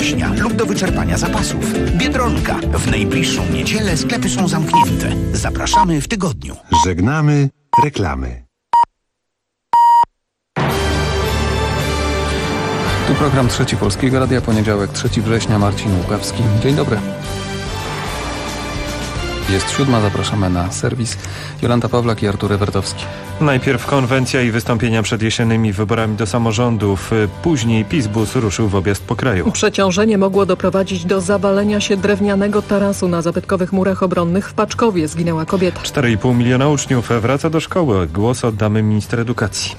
września lub do wyczerpania zapasów. Biedronka. W najbliższą niedzielę sklepy są zamknięte. Zapraszamy w tygodniu. Żegnamy reklamy. Tu program Trzeci Polskiego Radia, poniedziałek 3 września, Marcin Łukawski. Dzień dobry. Jest 7, zapraszamy na serwis. Jolanta Pawlak i Artur Ewertowski. Najpierw konwencja i wystąpienia przed jesiennymi wyborami do samorządów. Później PiS-bus ruszył w objazd po kraju. Przeciążenie mogło doprowadzić do zawalenia się drewnianego tarasu na zabytkowych murach obronnych w Paczkowie. Zginęła kobieta. 4,5 miliona uczniów wraca do szkoły. Głos oddamy minister edukacji.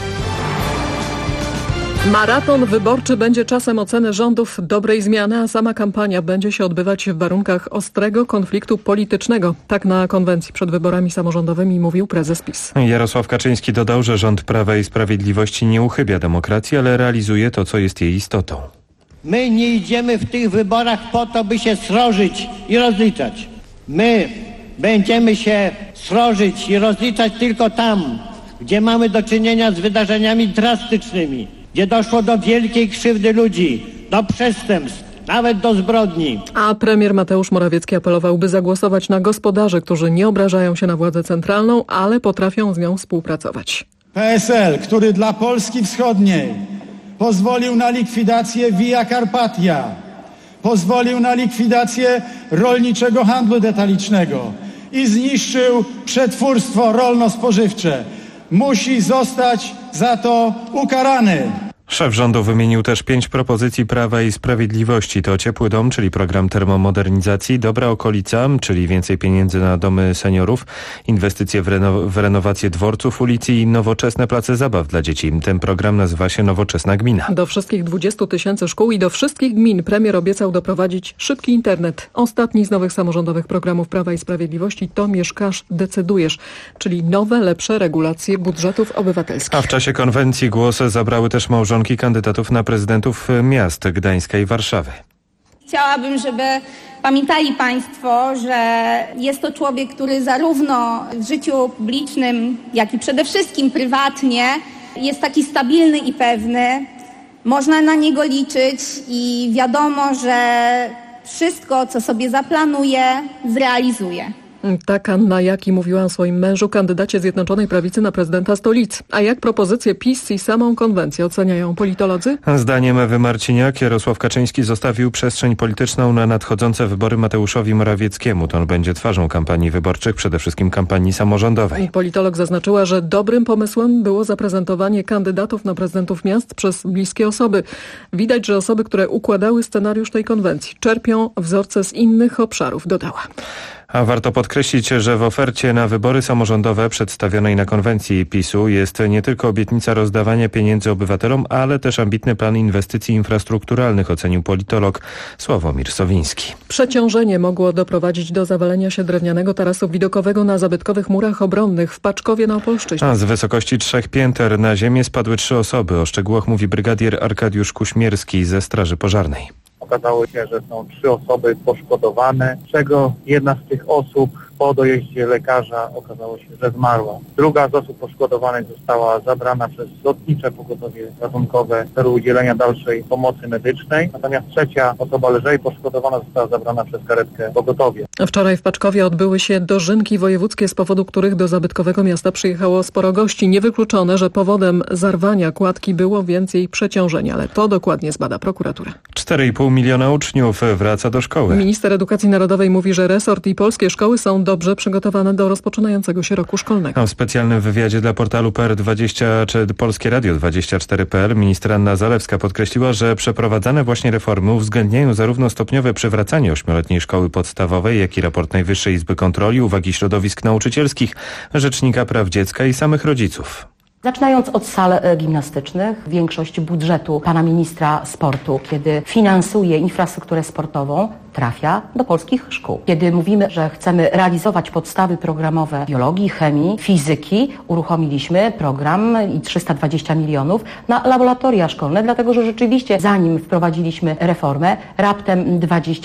Maraton wyborczy będzie czasem oceny rządów dobrej zmiany, a sama kampania będzie się odbywać w warunkach ostrego konfliktu politycznego. Tak na konwencji przed wyborami samorządowymi mówił prezes PiS. Jarosław Kaczyński dodał, że rząd Prawa i Sprawiedliwości nie uchybia demokracji, ale realizuje to, co jest jej istotą. My nie idziemy w tych wyborach po to, by się srożyć i rozliczać. My będziemy się srożyć i rozliczać tylko tam, gdzie mamy do czynienia z wydarzeniami drastycznymi, gdzie doszło do wielkiej krzywdy ludzi, do przestępstw, nawet do zbrodni. A premier Mateusz Morawiecki apelował, by zagłosować na gospodarzy, którzy nie obrażają się na władzę centralną, ale potrafią z nią współpracować. PSL, który dla Polski Wschodniej pozwolił na likwidację Via Carpatia, pozwolił na likwidację rolniczego handlu detalicznego i zniszczył przetwórstwo rolno-spożywcze, musi zostać za to ukarany. Szef rządu wymienił też 5 propozycji Prawa i Sprawiedliwości. To ciepły dom, czyli program termomodernizacji, dobra okolica, czyli więcej pieniędzy na domy seniorów, inwestycje w renowację dworców, ulic i nowoczesne place zabaw dla dzieci. Ten program nazywa się Nowoczesna Gmina. Do wszystkich 20 000 szkół i do wszystkich gmin premier obiecał doprowadzić szybki internet. Ostatni z nowych samorządowych programów Prawa i Sprawiedliwości to Mieszkasz, decydujesz, czyli nowe, lepsze regulacje budżetów obywatelskich. A w czasie konwencji głos zabrały też małżonki kandydatów na prezydentów miast Gdańska i Warszawy. Chciałabym, żeby pamiętali Państwo, że jest to człowiek, który zarówno w życiu publicznym, jak i przede wszystkim prywatnie jest taki stabilny i pewny. Można na niego liczyć i wiadomo, że wszystko, co sobie zaplanuje, zrealizuje. Tak Anna Jaki mówiła o swoim mężu, kandydacie Zjednoczonej Prawicy na prezydenta stolicy. A jak propozycje PiS i samą konwencję oceniają politolodzy? Zdaniem Ewy Marciniak Jarosław Kaczyński zostawił przestrzeń polityczną na nadchodzące wybory Mateuszowi Morawieckiemu. To on będzie twarzą kampanii wyborczych, przede wszystkim kampanii samorządowej. Politolog zaznaczyła, że dobrym pomysłem było zaprezentowanie kandydatów na prezydentów miast przez bliskie osoby. Widać, że osoby, które układały scenariusz tej konwencji, czerpią wzorce z innych obszarów, dodała. A warto podkreślić, że w ofercie na wybory samorządowe przedstawionej na konwencji PiS-u jest nie tylko obietnica rozdawania pieniędzy obywatelom, ale też ambitny plan inwestycji infrastrukturalnych, ocenił politolog Sławomir Sowiński. Przeciążenie mogło doprowadzić do zawalenia się drewnianego tarasu widokowego na zabytkowych murach obronnych w Paczkowie na Opolszczyźnie. A z wysokości 3 pięter na ziemię spadły 3 osoby. O szczegółach mówi brygadier Arkadiusz Kuśmierski ze Straży Pożarnej. Okazało się, że są 3 osoby poszkodowane, z czego jedna z tych osób po dojeździe lekarza okazało się, że zmarła. Druga z osób poszkodowanych została zabrana przez lotnicze pogotowie ratunkowe w celu udzielenia dalszej pomocy medycznej. Natomiast trzecia osoba lżej poszkodowana została zabrana przez karetkę pogotowie. Wczoraj w Paczkowie odbyły się dożynki wojewódzkie, z powodu których do zabytkowego miasta przyjechało sporo gości. Niewykluczone, że powodem zarwania kładki było więcej przeciążenia, ale to dokładnie zbada prokuratura. 4,5 miliona uczniów wraca do szkoły. Minister Edukacji Narodowej mówi, że resort i polskie szkoły są dobrze przygotowane do rozpoczynającego się roku szkolnego. A w specjalnym wywiadzie dla portalu PR20 czy Polskie Radio 24.pl minister Anna Zalewska podkreśliła, że przeprowadzane właśnie reformy uwzględniają zarówno stopniowe przywracanie 8-letniej szkoły podstawowej, jak i raport Najwyższej Izby Kontroli, uwagi środowisk nauczycielskich, Rzecznika Praw Dziecka i samych rodziców. Zaczynając od sal gimnastycznych, większość budżetu pana ministra sportu, kiedy finansuje infrastrukturę sportową, trafia do polskich szkół. Kiedy mówimy, że chcemy realizować podstawy programowe biologii, chemii, fizyki, uruchomiliśmy program i 320 milionów na laboratoria szkolne, dlatego że rzeczywiście zanim wprowadziliśmy reformę, raptem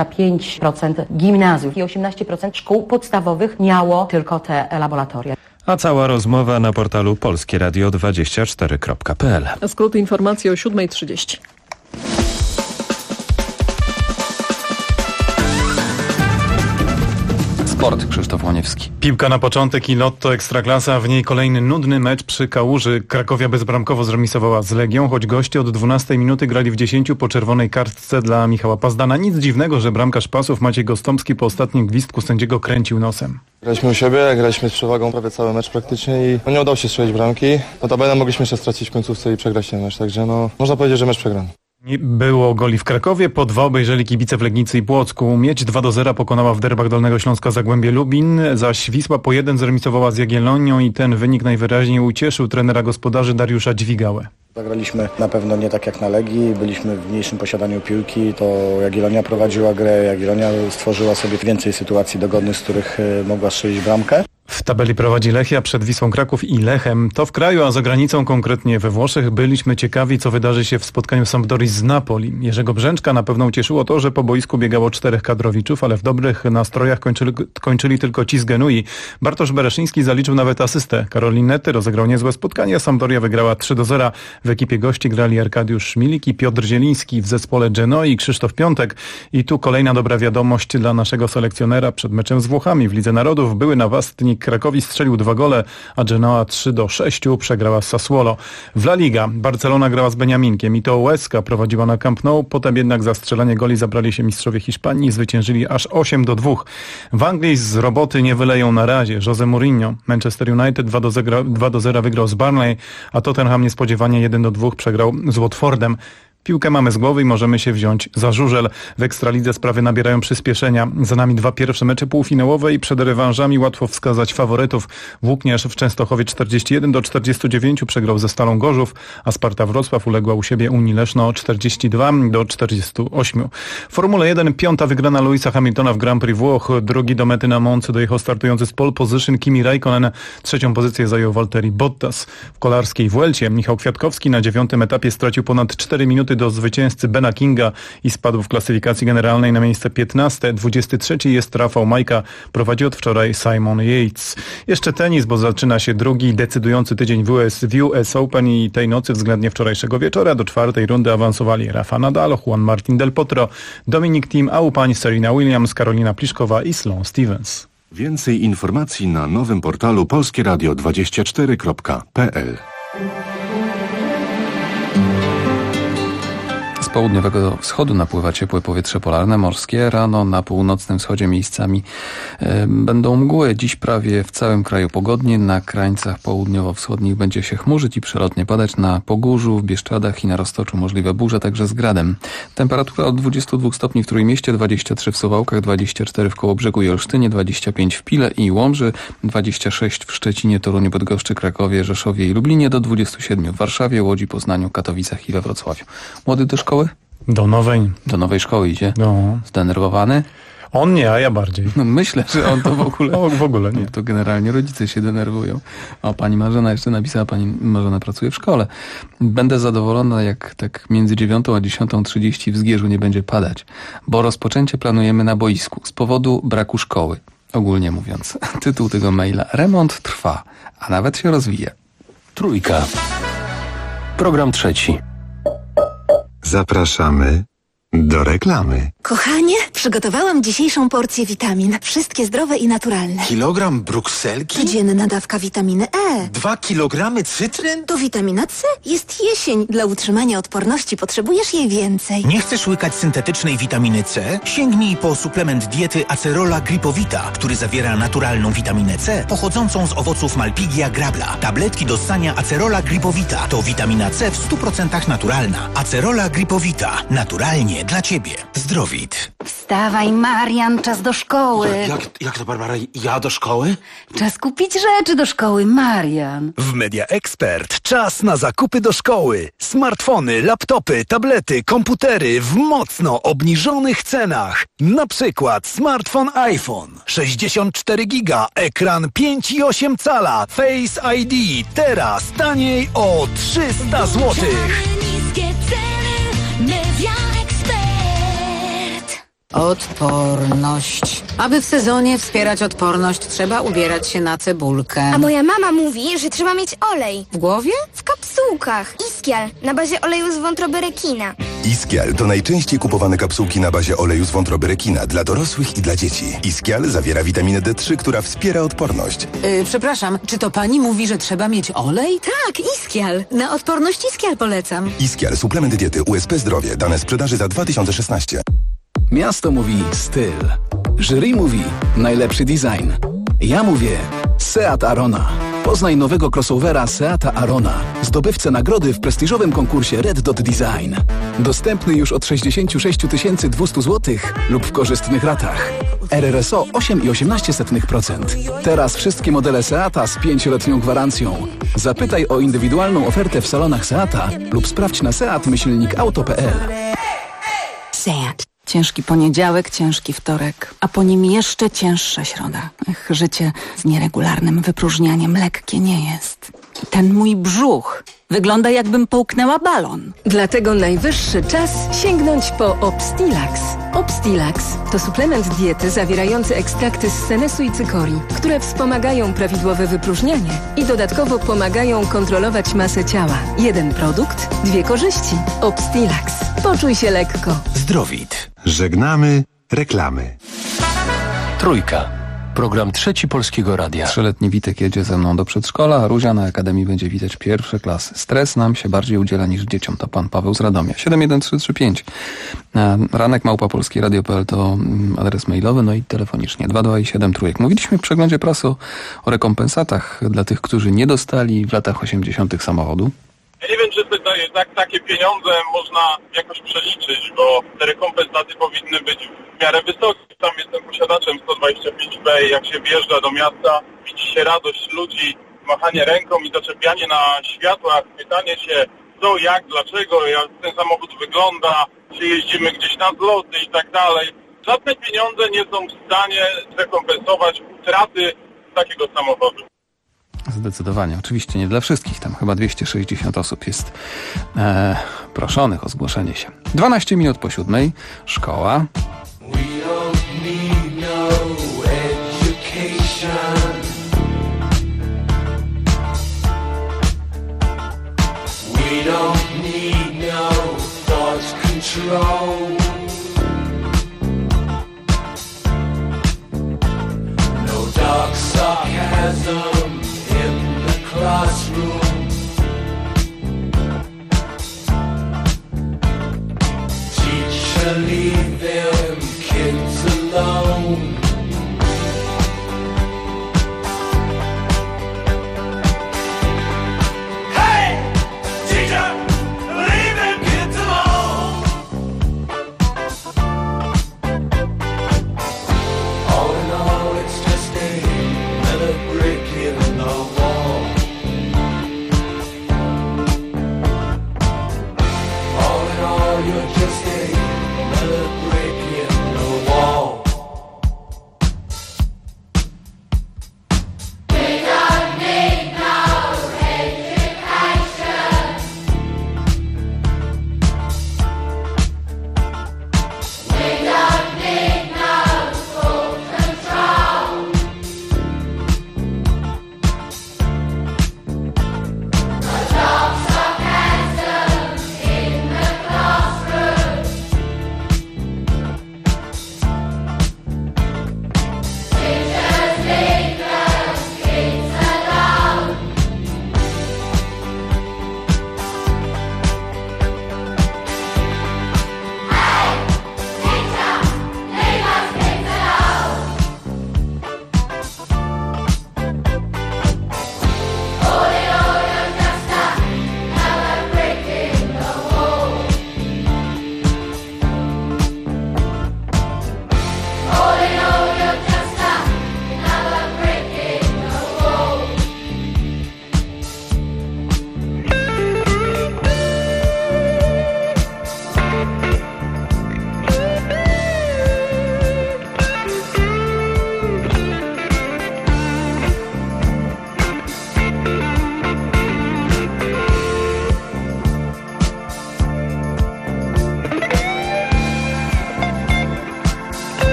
25% gimnazjów i 18% szkół podstawowych miało tylko te laboratoria. A cała rozmowa na portalu polskieradio24.pl. Skrót informacji o 7:30. Sport, Krzysztof Łoniewski. Piłka na początek i Lotto Ekstraklasa, w niej kolejny nudny mecz przy Kałuży. Krakowia bezbramkowo zremisowała z Legią, choć goście od 12 minuty grali w 10 po czerwonej kartce dla Michała Pazdana. Nic dziwnego, że bramkarz Pasów Maciej Gostomski po ostatnim gwizdku sędziego kręcił nosem. Graliśmy u siebie, graliśmy z przewagą prawie cały mecz praktycznie i nie udało się strzelić bramki. Notabene mogliśmy jeszcze stracić w końcówce i przegrać ten mecz, także można powiedzieć, że mecz przegrany. Nie było goli w Krakowie, po 2 obejrzeli kibice w Legnicy i Płocku. Miedź 2-0 pokonała w derbach Dolnego Śląska Zagłębie Lubin, zaś Wisła po 1 zremisowała z Jagiellonią i ten wynik najwyraźniej ucieszył trenera gospodarzy Dariusza Dźwigałę. Zagraliśmy na pewno nie tak jak na Legii, byliśmy w mniejszym posiadaniu piłki, to Jagiellonia prowadziła grę, Jagiellonia stworzyła sobie więcej sytuacji dogodnych, z których mogła strzelić bramkę. W tabeli prowadzi Lechia przed Wisłą Kraków i Lechem. To w kraju, a za granicą, konkretnie we Włoszech, byliśmy ciekawi, co wydarzy się w spotkaniu Sampdorii z Napoli. Jerzego Brzęczka na pewno ucieszyło to, że po boisku biegało 4 kadrowiczów, ale w dobrych nastrojach kończyli tylko ci z Genui. Bartosz Bereszyński zaliczył nawet asystę. Karol Linety rozegrał niezłe spotkanie, a Sampdoria wygrała 3-0. W ekipie gości grali Arkadiusz Szmilik i Piotr Zieliński, w zespole Genoi Krzysztof Piątek. I tu kolejna dobra wiadomość dla naszego selekcjonera przed meczem z Włochami w Lidze Narodów. Były napastnik Krakowi strzelił 2 gole, a Genoa 3-6 przegrała z Sassuolo. W La Liga Barcelona grała z Beniaminkiem i to Huesca prowadziła na Camp Nou, potem jednak za strzelanie goli zabrali się mistrzowie Hiszpanii i zwyciężyli aż 8-2. W Anglii z roboty nie wyleją na razie Jose Mourinho. Manchester United 2-0 wygrał z Burnley, a Tottenham niespodziewanie 1-2 przegrał z Watfordem. Piłkę mamy z głowy i możemy się wziąć za żużel. W Ekstralidze sprawy nabierają przyspieszenia. Za nami 2 pierwsze mecze półfinałowe i przed rewanżami łatwo wskazać faworytów. Włókniarz w Częstochowie 41-49 przegrał ze Stalą Gorzów, a Sparta Wrocław uległa u siebie Unii Leszno 42-48. W Formule 1 5. wygrana Louisa Hamiltona w Grand Prix Włoch. Drugi do mety na Moncy dojechał startujący z pole position Kimi Räikkönen. 3. pozycję zajął Valtteri Bottas. W kolarskiej Vuelcie Michał Kwiatkowski na 9. etapie stracił ponad 4 minuty do zwycięzcy Bena Kinga i spadł w klasyfikacji generalnej na miejsce 15. 23. jest Rafał Majka. Prowadzi od wczoraj Simon Yates. Jeszcze tenis, bo zaczyna się drugi decydujący tydzień w US Open i tej nocy względnie wczorajszego wieczora do 4. rundy awansowali Rafa Nadal, Juan Martín del Potro, Dominic Thiem, a u pań Serena Williams, Karolina Pliszkowa i Sloane Stephens. Więcej informacji na nowym portalu polskieradio24.pl. Z południowego wschodu napływa ciepłe powietrze polarne, morskie. Rano na północnym wschodzie miejscami będą mgły. Dziś prawie w całym kraju pogodnie. Na krańcach południowo-wschodnich będzie się chmurzyć i przelotnie padać. Na Pogórzu, w Bieszczadach i na Roztoczu możliwe burze, także z gradem. Temperatura od 22 stopni w Trójmieście, 23 w Suwałkach, 24 w Kołobrzegu i Olsztynie, 25 w Pile i Łomży, 26 w Szczecinie, Toruniu, Bydgoszczy, Krakowie, Rzeszowie i Lublinie, do 27 w Warszawie, Łodzi, Poznaniu, Katowicach i we Wrocławiu. Młody do szkoły? Do nowej szkoły idzie? No. Zdenerwowany? On nie, a ja bardziej. No myślę, że on to w ogóle... O, w ogóle nie. To generalnie rodzice się denerwują. O, pani Marzena jeszcze napisała, pani Marzena pracuje w szkole. Będę zadowolona, jak tak między 9 a 10:30 w Zgierzu nie będzie padać, bo rozpoczęcie planujemy na boisku z powodu braku szkoły. Ogólnie mówiąc, tytuł tego maila: remont trwa, a nawet się rozwija. Trójka. Program 3. Zapraszamy do reklamy. Kochanie, przygotowałam dzisiejszą porcję witamin. Wszystkie zdrowe i naturalne. Kilogram brukselki? Codzienna dawka witaminy E. 2 kilogramy cytryn? To witamina C. Jest jesień. Dla utrzymania odporności potrzebujesz jej więcej. Nie chcesz łykać syntetycznej witaminy C? Sięgnij po suplement diety Acerola Gripowita, który zawiera naturalną witaminę C pochodzącą z owoców Malpighia grabla. Tabletki do ssania Acerola Gripowita to witamina C w 100% naturalna. Acerola Gripowita. Naturalnie dla Ciebie. Zdrowit. Wstawaj, Marian, czas do szkoły. Jak to, Barbara? Ja do szkoły? Czas kupić rzeczy do szkoły, Marian. W Media Expert czas na zakupy do szkoły. Smartfony, laptopy, tablety, komputery w mocno obniżonych cenach. Na przykład smartfon iPhone 64 giga, ekran 5,8 cala, Face ID. Teraz taniej o 300 zł. Odporność. Aby w sezonie wspierać odporność, trzeba ubierać się na cebulkę. A moja mama mówi, że trzeba mieć olej. W głowie? W kapsułkach. Iskial, na bazie oleju z wątroby rekina. Iskial to najczęściej kupowane kapsułki na bazie oleju z wątroby rekina dla dorosłych i dla dzieci. Iskial zawiera witaminę D3, która wspiera odporność. Przepraszam, czy to pani mówi, że trzeba mieć olej? Tak, Iskial. Na odporność Iskial polecam. Iskial, suplement diety USP Zdrowie. Dane sprzedaży za 2016. Miasto mówi styl. Jury mówi najlepszy design. Ja mówię Seat Arona. Poznaj nowego crossovera Seata Arona, zdobywcę nagrody w prestiżowym konkursie Red Dot Design. Dostępny już od 66 200 zł lub w korzystnych ratach. RRSO 8,18%. Teraz wszystkie modele Seata z 5-letnią gwarancją. Zapytaj o indywidualną ofertę w salonach Seata lub sprawdź na seat-auto.pl. Seat. Ciężki poniedziałek, ciężki wtorek, a po nim jeszcze cięższa środa. Życie z nieregularnym wypróżnianiem lekkie nie jest. Ten mój brzuch wygląda, jakbym połknęła balon. Dlatego najwyższy czas sięgnąć po Obstilax. Obstilax to suplement diety zawierający ekstrakty z senesu i cykorii, które wspomagają prawidłowe wypróżnianie i dodatkowo pomagają kontrolować masę ciała. Jeden produkt, dwie korzyści. Obstilax. Poczuj się lekko. Zdrowit. Żegnamy reklamy. Trójka. Program Trzeci Polskiego Radia. 3-letni Witek jedzie ze mną do przedszkola, a Ruzia na Akademii będzie witać pierwsze klasy. Stres nam się bardziej udziela niż dzieciom. To pan Paweł z Radomia. 71335. Ranek@polskieradio.pl to adres mailowy, no i telefonicznie 22 i 7 trójek. Mówiliśmy w przeglądzie prasy o rekompensatach dla tych, którzy nie dostali w latach 80. samochodu. Ja nie wiem, czy takie pieniądze można jakoś przeliczyć, bo te rekompensaty powinny być w miarę wysokie. Sam jestem posiadaczem 125B i jak się wjeżdża do miasta, widzi się radość ludzi, machanie ręką i zaczepianie na światłach, pytanie się co, jak, dlaczego, jak ten samochód wygląda, czy jeździmy gdzieś na zloty i tak dalej. Żadne pieniądze nie są w stanie zrekompensować utraty takiego samochodu. Zdecydowanie. Oczywiście nie dla wszystkich. Tam chyba 260 osób jest proszonych o zgłoszenie się. 12 minut po 7. Szkoła. Classroom, teacher, leave them kids alone. Hey, teacher, leave them kids alone. All in all, it's just another brick in the wall. You're just another brick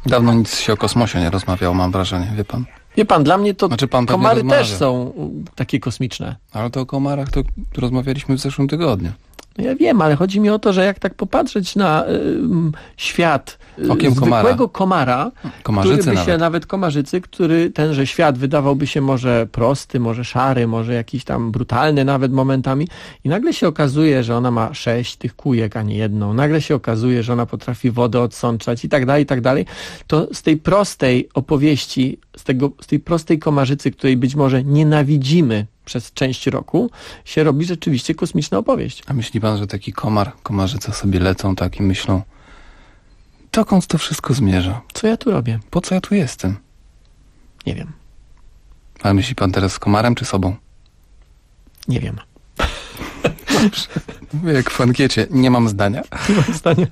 Dawno nic się o kosmosie nie rozmawiało, mam wrażenie, wie pan? Wie pan, dla mnie to pan komary rozmawia. też są takie kosmiczne. Ale to o komarach to rozmawialiśmy w zeszłym tygodniu. No ja wiem, ale chodzi mi o to, że jak tak popatrzeć na świat Okiem zwykłego komara, Komarzycy który by się nawet komarzycy, który tenże świat wydawałby się może prosty, może szary, może jakiś tam brutalny nawet momentami i nagle się okazuje, że ona ma 6 tych kujek, a nie jedną. Nagle się okazuje, że ona potrafi wodę odsączać i tak dalej, to z tej prostej opowieści, z tej prostej komarzycy, której być może nienawidzimy przez część roku, się robi rzeczywiście kosmiczna opowieść. A myśli pan, że taki komarzyca sobie lecą tak i myślą, dokąd to wszystko zmierza? Co ja tu robię? Po co ja tu jestem? Nie wiem. Ale myśli pan teraz z komarem czy sobą? Nie wiem. Dobrze. Jak w ankiecie, nie mam zdania. Nie mam zdania.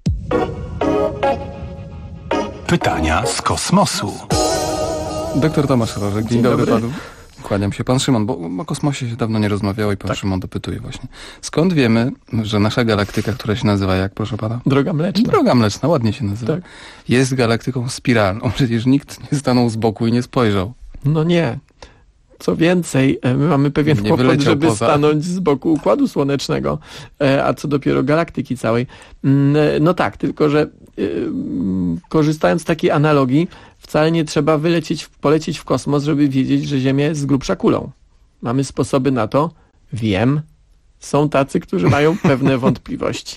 Pytania z kosmosu. Doktor Tomasz Rożek, dzień dobry panu. Kłaniam się. Pan Szymon, bo o kosmosie się dawno nie rozmawiało i pan Szymon dopytuje właśnie. Skąd wiemy, że nasza galaktyka, która się nazywa jak, proszę pana? Droga Mleczna. Droga Mleczna, ładnie się nazywa. Tak. Jest galaktyką spiralną. Przecież nikt nie stanął z boku i nie spojrzał. No nie. Co więcej, my mamy pewien kłopot, żeby stanąć z boku Układu Słonecznego, a co dopiero galaktyki całej. No tak, tylko że korzystając z takiej analogii, wcale nie trzeba polecieć w kosmos, żeby wiedzieć, że Ziemia jest z grubsza kulą. Mamy sposoby na to, wiem, są tacy, którzy mają pewne wątpliwości.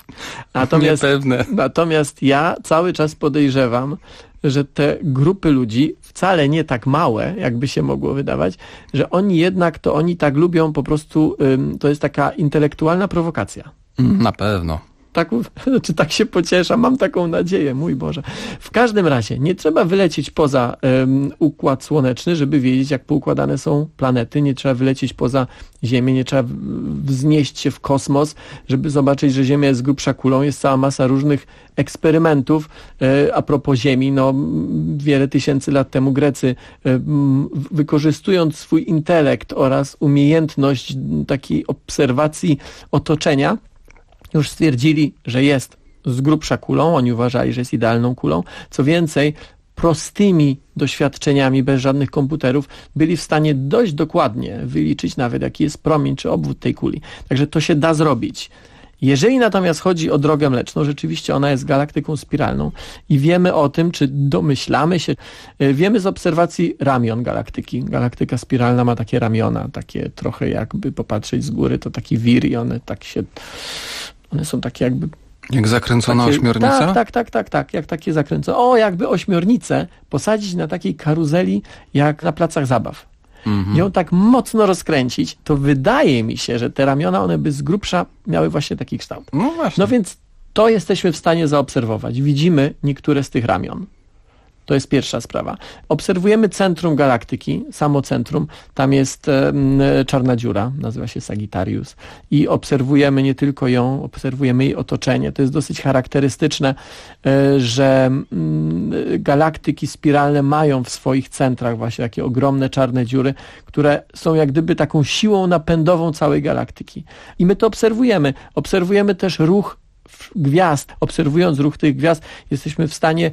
Natomiast ja cały czas podejrzewam, że te grupy ludzi, wcale nie tak małe, jakby się mogło wydawać, że oni tak lubią po prostu, to jest taka intelektualna prowokacja. Na pewno. Tak się pocieszam, mam taką nadzieję, mój Boże. W każdym razie nie trzeba wylecieć poza Układ Słoneczny, żeby wiedzieć, jak poukładane są planety, nie trzeba wylecieć poza Ziemię, nie trzeba wznieść się w kosmos, żeby zobaczyć, że Ziemia jest grubsza kulą. Jest cała masa różnych eksperymentów a propos Ziemi. No, wiele tysięcy lat temu Grecy, wykorzystując swój intelekt oraz umiejętność takiej obserwacji otoczenia, już stwierdzili, że jest z grubsza kulą, oni uważali, że jest idealną kulą. Co więcej, prostymi doświadczeniami, bez żadnych komputerów, byli w stanie dość dokładnie wyliczyć nawet, jaki jest promień czy obwód tej kuli. Także to się da zrobić. Jeżeli natomiast chodzi o Drogę Mleczną, rzeczywiście ona jest galaktyką spiralną i wiemy o tym, czy domyślamy się, wiemy z obserwacji ramion galaktyki. Galaktyka spiralna ma takie ramiona, takie trochę jakby popatrzeć z góry, to taki wir i one są takie jakby... Jak zakręcona ośmiornica? Tak, jak takie zakręcone. Jakby ośmiornicę posadzić na takiej karuzeli, jak na placach zabaw. Ją tak mocno rozkręcić, to wydaje mi się, że te ramiona, one by z grubsza miały właśnie taki kształt. No właśnie. No więc to jesteśmy w stanie zaobserwować. Widzimy niektóre z tych ramion. To jest pierwsza sprawa. Obserwujemy centrum galaktyki, samo centrum. Tam jest czarna dziura, nazywa się Sagittarius. I obserwujemy nie tylko ją, obserwujemy jej otoczenie. To jest dosyć charakterystyczne, że galaktyki spiralne mają w swoich centrach właśnie takie ogromne czarne dziury, które są jak gdyby taką siłą napędową całej galaktyki. I my to obserwujemy. Obserwujemy też ruch gwiazd. Obserwując ruch tych gwiazd, jesteśmy w stanie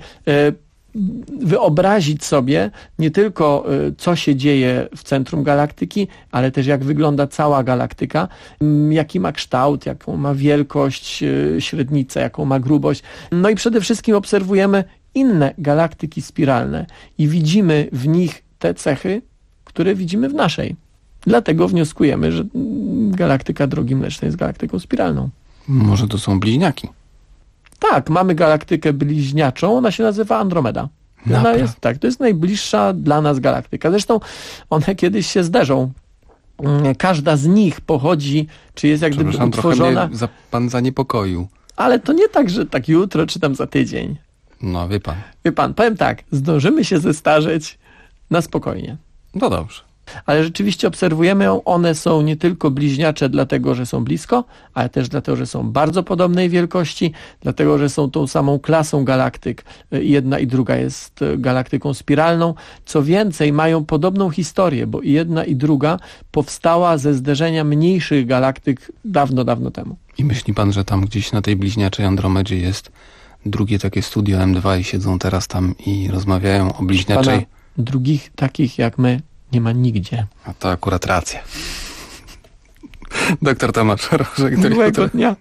wyobrazić sobie nie tylko, co się dzieje w centrum galaktyki, ale też jak wygląda cała galaktyka, jaki ma kształt, jaką ma wielkość, średnicę, jaką ma grubość. No i przede wszystkim obserwujemy inne galaktyki spiralne i widzimy w nich te cechy, które widzimy w naszej. Dlatego wnioskujemy, że galaktyka Drogi Mlecznej jest galaktyką spiralną. Może to są bliźniaki? Tak, mamy galaktykę bliźniaczą, ona się nazywa Andromeda. To jest najbliższa dla nas galaktyka. Zresztą one kiedyś się zderzą. Każda z nich pochodzi, czy jest jak gdyby utworzona... Trochę mnie pan zaniepokoił. Ale to nie tak, że tak jutro, czy tam za tydzień. No, wie pan. Wie pan, powiem tak, zdążymy się zestarzeć na spokojnie. No dobrze. Ale rzeczywiście obserwujemy ją, one są nie tylko bliźniacze dlatego, że są blisko, ale też dlatego, że są bardzo podobnej wielkości, dlatego, że są tą samą klasą galaktyk. Jedna i druga jest galaktyką spiralną. Co więcej, mają podobną historię, bo i jedna i druga powstała ze zderzenia mniejszych galaktyk dawno, dawno temu. I myśli pan, że tam gdzieś na tej bliźniaczej Andromedzie jest drugie takie studio M2 i siedzą teraz tam i rozmawiają o bliźniaczej... Drugich takich jak my nie ma nigdzie. A to akurat racja. Doktor Tomasz Rożek. Miłego dnia.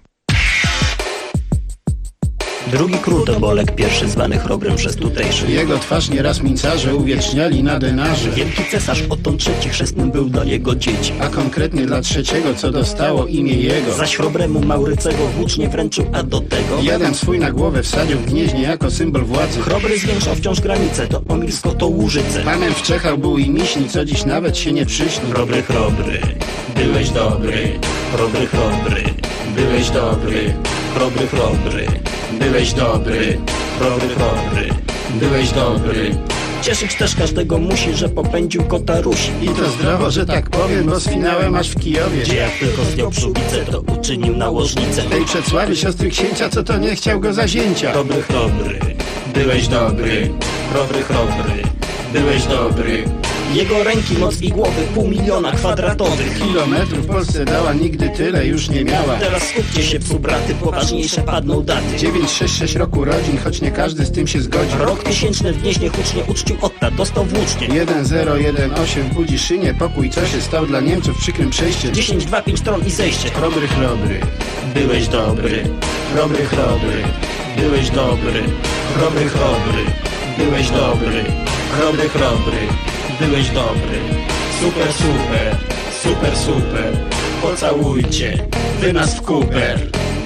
Drugi król to Bolek, pierwszy zwany chrobrym przez tutejszych. Jego twarz nieraz mincarze uwieczniali na denarze. Wielki cesarz Oton III chrzestnym był dla jego dzieci. A konkretnie dla trzeciego, co dostało imię jego. Zaś chrobremu Maurycego włócznie wręczył, a do tego jeden swój na głowę wsadził w Gnieźnie jako symbol władzy. Chrobry zwiększał wciąż granice, to Pomilsko, to Łużyce. Panem w Czechach był i Miśni, co dziś nawet się nie przyśni. Chrobry, chrobry, byłeś dobry. Chrobry, chrobry, byłeś dobry. Chrobry, chrobry, byłeś dobry. Chrobry, chrobry, byłeś dobry. Cieszyć też każdego musi, że popędził kota Rusi. I to zdrowo, że tak powiem, bo z finałem aż w Kijowie. Gdzie jak tylko zdjął przyłbicę, to uczynił nałożnicę. Tej Przecławy siostry księcia, co to nie chciał go za zięcia. Chrobry, chrobry, byłeś dobry. Chrobry, chrobry, byłeś dobry. Jego ręki, moc i głowy 500 000 kwadratowych. Kilometrów w Polsce dała, nigdy tyle już nie miała. Teraz skupcie się, psubraty, poważniejsze padną daty. 966 roku rodzin, choć nie każdy z tym się zgodzi. Rok 1000 w Gnieźnie hucznie uczcił Otta, dostał włócznie. 1018 w Budziszynie, pokój, co się stał dla Niemców w przykrym przejście. 10, 2, 5 tron i zejście. Chrobry, chrobry, byłeś dobry. Chrobry, chrobry, byłeś dobry. Chrobry, chrobry, byłeś dobry. Chrobry, chrobry, byłeś dobry. Super, super, super, super. Pocałujcie, wy nas w kuper.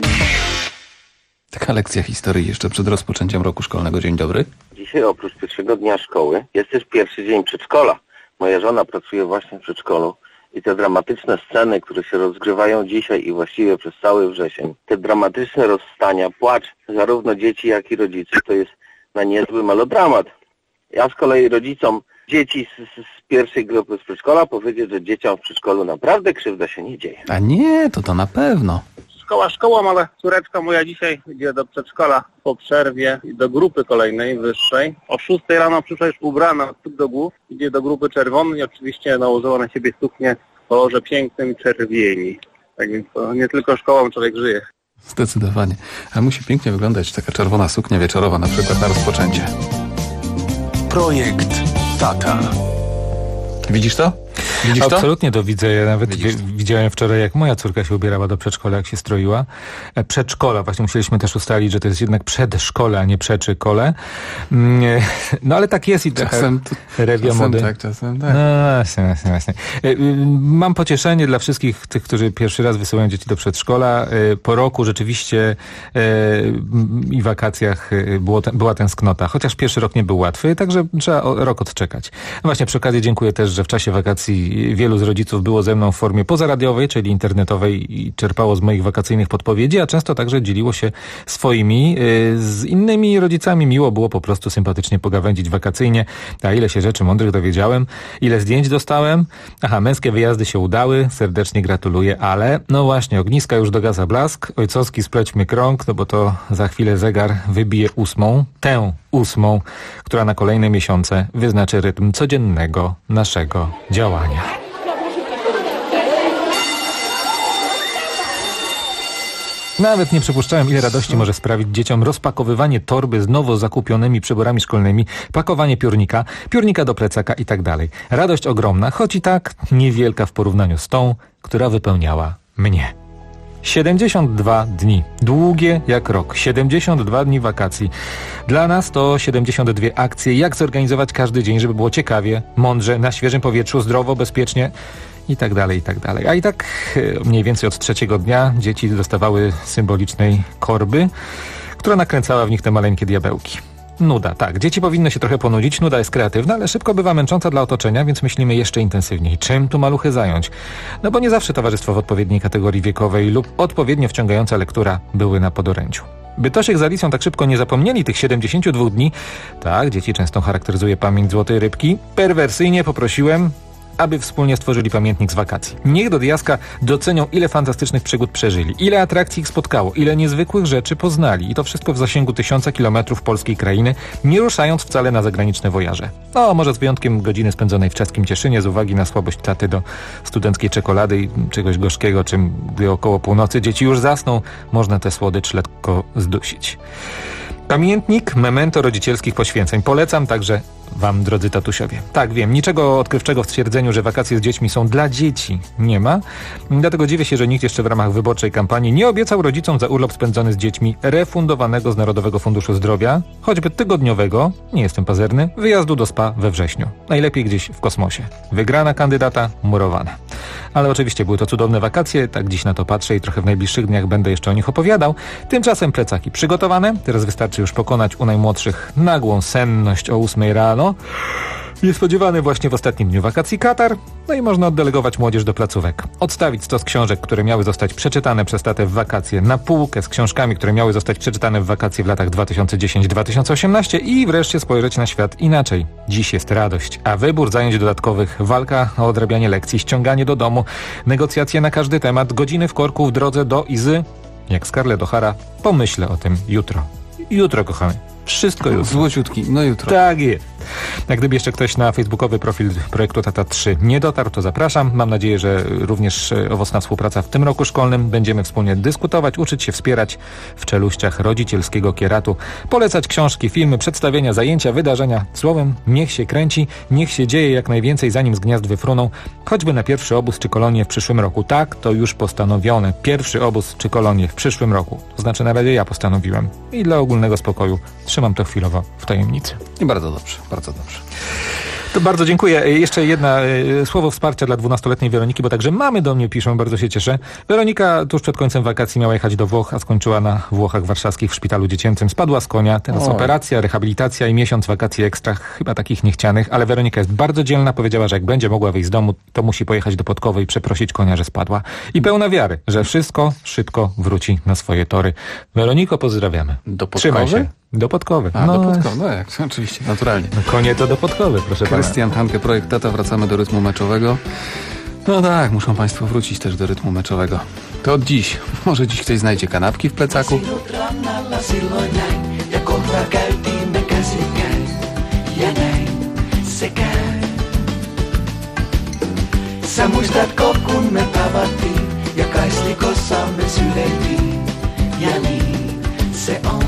Taka lekcja historii jeszcze przed rozpoczęciem roku szkolnego. Dzień dobry. Dzisiaj oprócz pierwszego dnia szkoły jest też pierwszy dzień przedszkola. Moja żona pracuje właśnie w przedszkolu i te dramatyczne sceny, które się rozgrywają dzisiaj i właściwie przez cały wrzesień, te dramatyczne rozstania, płacz zarówno dzieci, jak i rodziców, to jest na niezły melodramat. Ja z kolei rodzicom dzieci z pierwszej grupy z przedszkola powiedzieć, że dzieciom w przedszkolu naprawdę krzywda się nie dzieje. A nie, to na pewno. Szkoła szkołą, ale córeczka moja dzisiaj idzie do przedszkola po przerwie i do grupy kolejnej, wyższej. O 6 rano przyszła już ubrana od stóp do głów, idzie do grupy czerwonej i oczywiście nałożyła na siebie suknię w kolorze pięknym czerwieni. Tak więc to nie tylko szkołą człowiek żyje. Zdecydowanie. A musi pięknie wyglądać taka czerwona suknia wieczorowa, na przykład na rozpoczęcie. Projekt Tata. Widzisz to? Widzisz Absolutnie to widzę. Ja nawet widziałem wczoraj, jak moja córka się ubierała do przedszkola, jak się stroiła. Przedszkola, właśnie musieliśmy też ustalić, że to jest jednak przedszkole, a nie przeczykole. No ale tak jest i czasem rewia mody. Tak, czasem tak. No właśnie. Mam pocieszenie dla wszystkich tych, którzy pierwszy raz wysyłają dzieci do przedszkola. Po roku rzeczywiście i wakacjach była tęsknota, chociaż pierwszy rok nie był łatwy, także trzeba rok odczekać. No właśnie, przy okazji dziękuję też, że w czasie wakacji wielu z rodziców było ze mną w formie pozaradiowej, czyli internetowej i czerpało z moich wakacyjnych podpowiedzi, a często także dzieliło się swoimi z innymi rodzicami. Miło było po prostu sympatycznie pogawędzić wakacyjnie. A ile się rzeczy mądrych dowiedziałem, ile zdjęć dostałem. Aha, męskie wyjazdy się udały, serdecznie gratuluję, ale no właśnie, ogniska już dogasa blask, ojcowski splećmy krąg, no bo to za chwilę zegar wybije 8, tę 8, która na kolejne miesiące wyznaczy rytm codziennego naszego działania. Nawet nie przypuszczałem, ile radości może sprawić dzieciom rozpakowywanie torby z nowo zakupionymi przyborami szkolnymi, pakowanie piórnika do plecaka i tak dalej. Radość ogromna, choć i tak niewielka w porównaniu z tą, która wypełniała mnie. 72 dni. Długie jak rok. 72 dni wakacji. Dla nas to 72 akcje. Jak zorganizować każdy dzień, żeby było ciekawie, mądrze, na świeżym powietrzu, zdrowo, bezpiecznie i tak dalej, i tak dalej. A i tak mniej więcej od 3 dnia dzieci dostawały symbolicznej korby, która nakręcała w nich te maleńkie diabełki. Nuda, tak. Dzieci powinno się trochę ponudzić. Nuda jest kreatywna, ale szybko bywa męcząca dla otoczenia, więc myślimy jeszcze intensywniej. Czym tu maluchy zająć? No bo nie zawsze towarzystwo w odpowiedniej kategorii wiekowej lub odpowiednio wciągająca lektura były na podorędziu. By Tosiek z Alicją tak szybko nie zapomnieli tych 72 dni, tak, dzieci często charakteryzuje pamięć złotej rybki, perwersyjnie poprosiłem, aby wspólnie stworzyli pamiętnik z wakacji. Niech do diaska docenią, ile fantastycznych przygód przeżyli, ile atrakcji ich spotkało, ile niezwykłych rzeczy poznali. I to wszystko w zasięgu 1000 kilometrów polskiej krainy, nie ruszając wcale na zagraniczne wojaże. No, może z wyjątkiem godziny spędzonej w czeskim Cieszynie z uwagi na słabość taty do studenckiej czekolady i czegoś gorzkiego, gdy około północy dzieci już zasną, można tę słodycz lekko zdusić. Pamiętnik memento rodzicielskich poświęceń. Polecam także wam, drodzy tatusiowie. Tak, wiem, niczego odkrywczego w stwierdzeniu, że wakacje z dziećmi są dla dzieci, nie ma. Dlatego dziwię się, że nikt jeszcze w ramach wyborczej kampanii nie obiecał rodzicom za urlop spędzony z dziećmi refundowanego z Narodowego Funduszu Zdrowia, choćby tygodniowego, nie jestem pazerny, wyjazdu do spa we wrześniu. Najlepiej gdzieś w kosmosie. Wygrana kandydata, murowana. Ale oczywiście były to cudowne wakacje, tak dziś na to patrzę i trochę w najbliższych dniach będę jeszcze o nich opowiadał. Tymczasem plecaki przygotowane, teraz wystarczy już pokonać u najmłodszych nagłą senność o 8 rano. Niespodziewany właśnie w ostatnim dniu wakacji katar, no i można oddelegować młodzież do placówek. Odstawić stos książek, które miały zostać przeczytane przez tatę w wakacje, na półkę z książkami, które miały zostać przeczytane w wakacje w latach 2010-2018 i wreszcie spojrzeć na świat inaczej. Dziś jest radość, a wybór zajęć dodatkowych, walka o odrabianie lekcji, ściąganie do domu, negocjacje na każdy temat, godziny w korku w drodze do i z, jak Scarlett O'Hara, pomyślę o tym jutro. Jutro, kochany. Wszystko jutro. Złociutki, no jutro. Tak jest. Jak gdyby jeszcze ktoś na facebookowy profil projektu Tata 3 nie dotarł, to zapraszam. Mam nadzieję, że również owocna współpraca w tym roku szkolnym. Będziemy wspólnie dyskutować, uczyć się wspierać w czeluściach rodzicielskiego kieratu. Polecać książki, filmy, przedstawienia, zajęcia, wydarzenia. Słowem, niech się kręci, niech się dzieje jak najwięcej, zanim z gniazd wyfruną. Choćby na pierwszy obóz czy kolonię w przyszłym roku. Tak, to już postanowione. Pierwszy obóz czy kolonię w przyszłym roku. To znaczy na razie ja postanowiłem. I dla ogólnego spokoju trzymam to chwilowo w tajemnicy. I bardzo dobrze, bardzo dobrze. To bardzo dziękuję. Jeszcze jedna słowo wsparcia dla 12-letniej Weroniki, bo także mamy do mnie piszą, bardzo się cieszę. Weronika tuż przed końcem wakacji miała jechać do Włoch, a skończyła na Włochach warszawskich w szpitalu dziecięcym. Spadła z konia, teraz operacja, rehabilitacja i miesiąc wakacji ekstra, chyba takich niechcianych, ale Weronika jest bardzo dzielna, powiedziała, że jak będzie mogła wyjść z domu, to musi pojechać do Podkowy i przeprosić konia, że spadła. I pełna wiary, że wszystko szybko wróci na swoje tory. Weroniko, pozdrawiamy. Do Podkowy? Trzymaj się. Do Podkowy. Do Podkowy, no jak, oczywiście, naturalnie. No konie to do Podkowy, proszę pana. Krystian Hanke, projekt Tata, wracamy do rytmu meczowego. No tak, muszą państwo wrócić też do rytmu meczowego. To od dziś. Może dziś ktoś znajdzie kanapki w plecaku. Sä muistatko, kun me tavattiin ja kaislikossamme syleiltiin? Ja niin se on.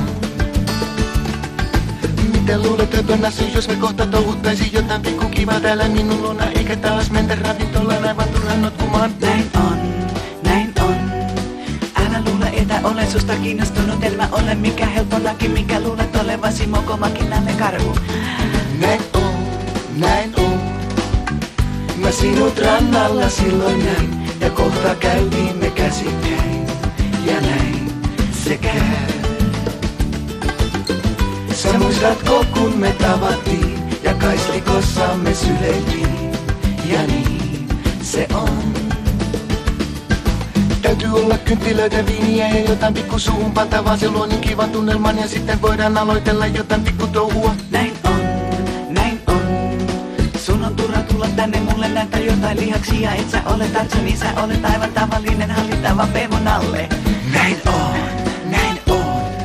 Miten luulet, että nassin, jos me kohta touhuttaisiin jotain pikku kivaa täällä minun luona, eikä taas mentä ravintolaan aivan turhan notkumaan? Näin on, näin on. Älä luule, että olen susta kiinnostunut, en mä ole mikä helppo laki, mikä luulet olevasi mokomakinalle karhu. Näin on, näin on. Mä sinut rannalla silloin näin, ja kohta käytiimme käsikkäin, ja näin se käy. Sä muistatko, kun me tavattiin, ja kaislikossamme syleiltiin, ja niin se on. Täytyy olla kynttilöitä, viiniä ja jotain pikku suuhun pantavaa, se luo niin kivan tunnelman, ja sitten voidaan aloitella jotain pikku touhua. Näin on, näin on. Sun on turha tulla tänne mulle näyttää jotain lihaksia, et sä ole Tarzan, niin sä olet aivan tavallinen hallittava pevon alle. Näin on, näin on.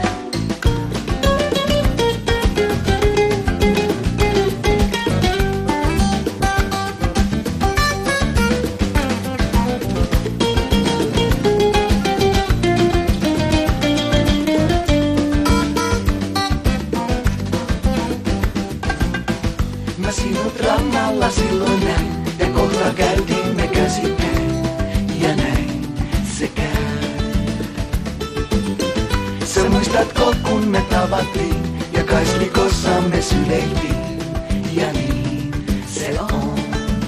Mä sinut rannalla silloin näin, ja kohta käytiimme käsikkäin, ja näin se käy. Sä muistatko, kun me tavattiin, ja kaislikossamme syleiltiin, ja niin se on.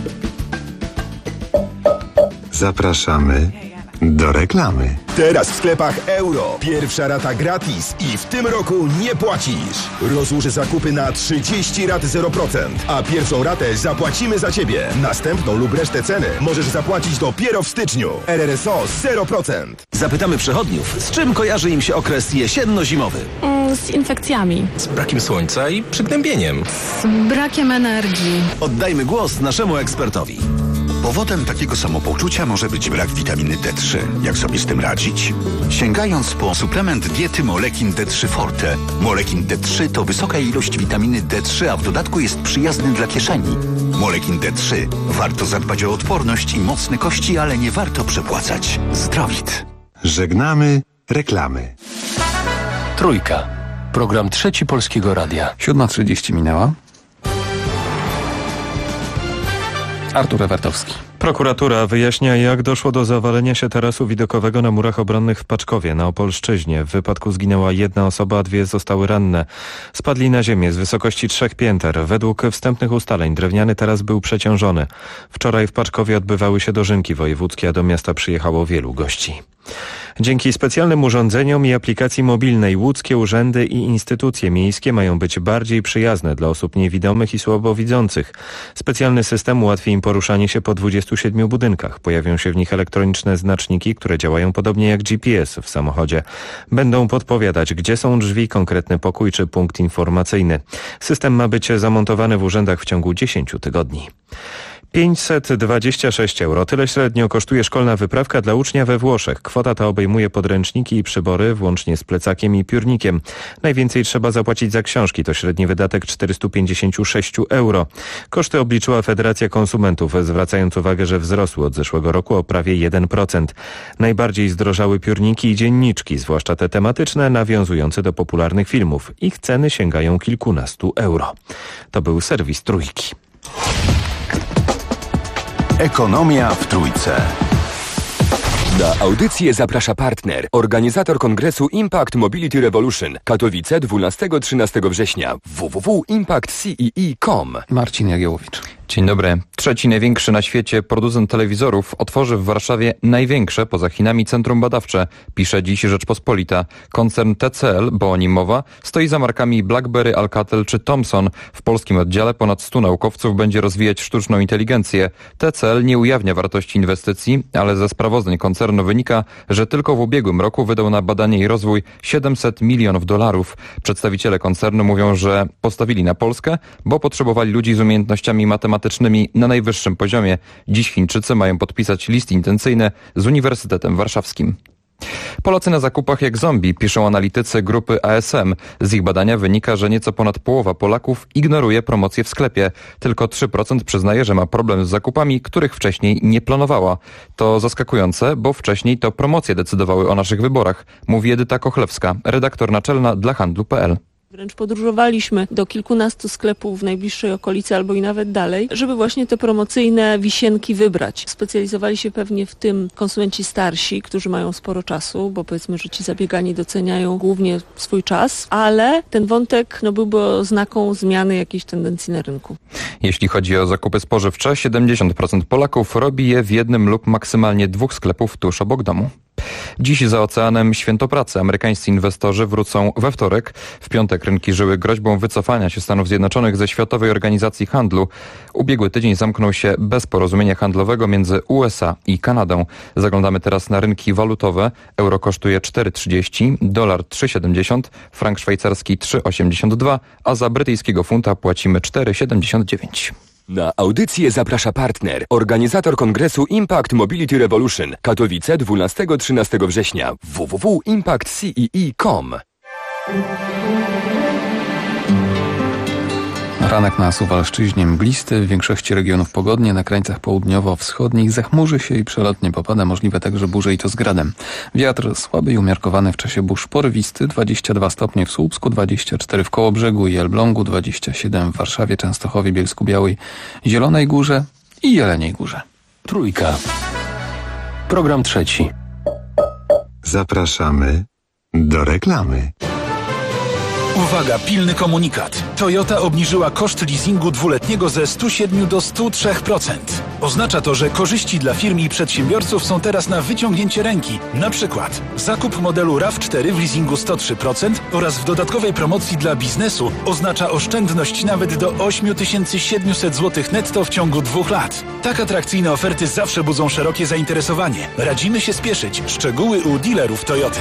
Zapraszamy do reklamy. Teraz w sklepach Euro. Pierwsza rata gratis i w tym roku nie płacisz. Rozłóż zakupy na 30 rat 0%, a pierwszą ratę zapłacimy za Ciebie. Następną lub resztę ceny możesz zapłacić dopiero w styczniu. RRSO 0%. Zapytamy przechodniów, z czym kojarzy im się okres jesienno-zimowy. Z infekcjami. Z brakiem słońca i przygnębieniem. Z brakiem energii. Oddajmy głos naszemu ekspertowi. Powodem takiego samopoczucia może być brak witaminy D3. Jak sobie z tym radzić? Sięgając po suplement diety Molekin D3 Forte. Molekin D3 to wysoka ilość witaminy D3, a w dodatku jest przyjazny dla kieszeni. Molekin D3. Warto zadbać o odporność i mocne kości, ale nie warto przepłacać. Zdrowit. Żegnamy reklamy. Trójka. Program Trzeci Polskiego Radia. 7:30 minęła. Artur Ewertowski. Prokuratura wyjaśnia, jak doszło do zawalenia się tarasu widokowego na murach obronnych w Paczkowie na Opolszczyźnie. W wypadku zginęła jedna osoba, a 2 zostały ranne. Spadli na ziemię z wysokości 3 pięter. Według wstępnych ustaleń drewniany taras był przeciążony. Wczoraj w Paczkowie odbywały się dożynki wojewódzkie, a do miasta przyjechało wielu gości. Dzięki specjalnym urządzeniom i aplikacji mobilnej łódzkie urzędy i instytucje miejskie mają być bardziej przyjazne dla osób niewidomych i słabowidzących. Specjalny system ułatwi im poruszanie się po 27 budynkach. Pojawią się w nich elektroniczne znaczniki, które działają podobnie jak GPS w samochodzie. Będą podpowiadać, gdzie są drzwi, konkretny pokój czy punkt informacyjny. System ma być zamontowany w urzędach w ciągu 10 tygodni. 526 euro. Tyle średnio kosztuje szkolna wyprawka dla ucznia we Włoszech. Kwota ta obejmuje podręczniki i przybory, włącznie z plecakiem i piórnikiem. Najwięcej trzeba zapłacić za książki. To średni wydatek 456 euro. Koszty obliczyła Federacja Konsumentów, zwracając uwagę, że wzrosły od zeszłego roku o prawie 1%. Najbardziej zdrożały piórniki i dzienniczki, zwłaszcza te tematyczne, nawiązujące do popularnych filmów. Ich ceny sięgają kilkunastu euro. To był serwis Trójki. Ekonomia w Trójce. Na audycję zaprasza partner, organizator kongresu Impact Mobility Revolution, Katowice 12-13 września, www.impactcee.com. Marcin Jagiełowicz. Dzień dobry. Trzeci największy na świecie producent telewizorów otworzy w Warszawie największe poza Chinami centrum badawcze, pisze dziś Rzeczpospolita. Koncern TCL, bo o nim mowa, stoi za markami BlackBerry, Alcatel czy Thomson. W polskim oddziale ponad 100 naukowców będzie rozwijać sztuczną inteligencję. TCL nie ujawnia wartości inwestycji, ale ze sprawozdań koncernu wynika, że tylko w ubiegłym roku wydał na badanie i rozwój $700 milionów. Przedstawiciele koncernu mówią, że postawili na Polskę, bo potrzebowali ludzi z umiejętnościami matematycznymi na najwyższym poziomie. Dziś Chińczycy mają podpisać list intencyjny z Uniwersytetem Warszawskim. Polacy na zakupach jak zombie, piszą analitycy grupy ASM. Z ich badania wynika, że nieco ponad połowa Polaków ignoruje promocje w sklepie. Tylko 3% przyznaje, że ma problem z zakupami, których wcześniej nie planowała. To zaskakujące, bo wcześniej to promocje decydowały o naszych wyborach, mówi Edyta Kochlewska, redaktor naczelna dla handlu.pl. Wręcz podróżowaliśmy do kilkunastu sklepów w najbliższej okolicy albo i nawet dalej, żeby właśnie te promocyjne wisienki wybrać. Specjalizowali się pewnie w tym konsumenci starsi, którzy mają sporo czasu, bo powiedzmy, że ci zabiegani doceniają głównie swój czas, ale ten wątek byłby oznaką zmiany jakiejś tendencji na rynku. Jeśli chodzi o zakupy spożywcze, 70% Polaków robi je w jednym lub maksymalnie 2 sklepów tuż obok domu. Dziś za oceanem święto pracy. Amerykańscy inwestorzy wrócą we wtorek. W piątek rynki żyły groźbą wycofania się Stanów Zjednoczonych ze Światowej Organizacji Handlu. Ubiegły tydzień zamknął się bez porozumienia handlowego między USA i Kanadą. Zaglądamy teraz na rynki walutowe. Euro kosztuje 4,30, dolar 3,70, frank szwajcarski 3,82, a za brytyjskiego funta płacimy 4,79. Na audycję zaprasza partner, organizator kongresu Impact Mobility Revolution, Katowice 12-13 września, www.impactcee.com. Ranek na Suwalszczyźnie mglisty, w większości regionów pogodnie, na krańcach południowo-wschodnich zachmurzy się i przelotnie popada, możliwe także burze i to z gradem. Wiatr słaby i umiarkowany w czasie burz porywisty, 22 stopnie w Słupsku, 24 w Kołobrzegu i Elblągu, 27 w Warszawie, Częstochowie, Bielsku-Białej, Zielonej Górze i Jeleniej Górze. Trójka. Program trzeci. Zapraszamy do reklamy. Uwaga, pilny komunikat. Toyota obniżyła koszt leasingu dwuletniego ze 107 do 103%. Oznacza to, że korzyści dla firm i przedsiębiorców są teraz na wyciągnięcie ręki. Na przykład zakup modelu RAV4 w leasingu 103% oraz w dodatkowej promocji dla biznesu oznacza oszczędność nawet do 8700 zł netto w ciągu 2 lat. Tak atrakcyjne oferty zawsze budzą szerokie zainteresowanie. Radzimy się spieszyć. Szczegóły u dealerów Toyoty.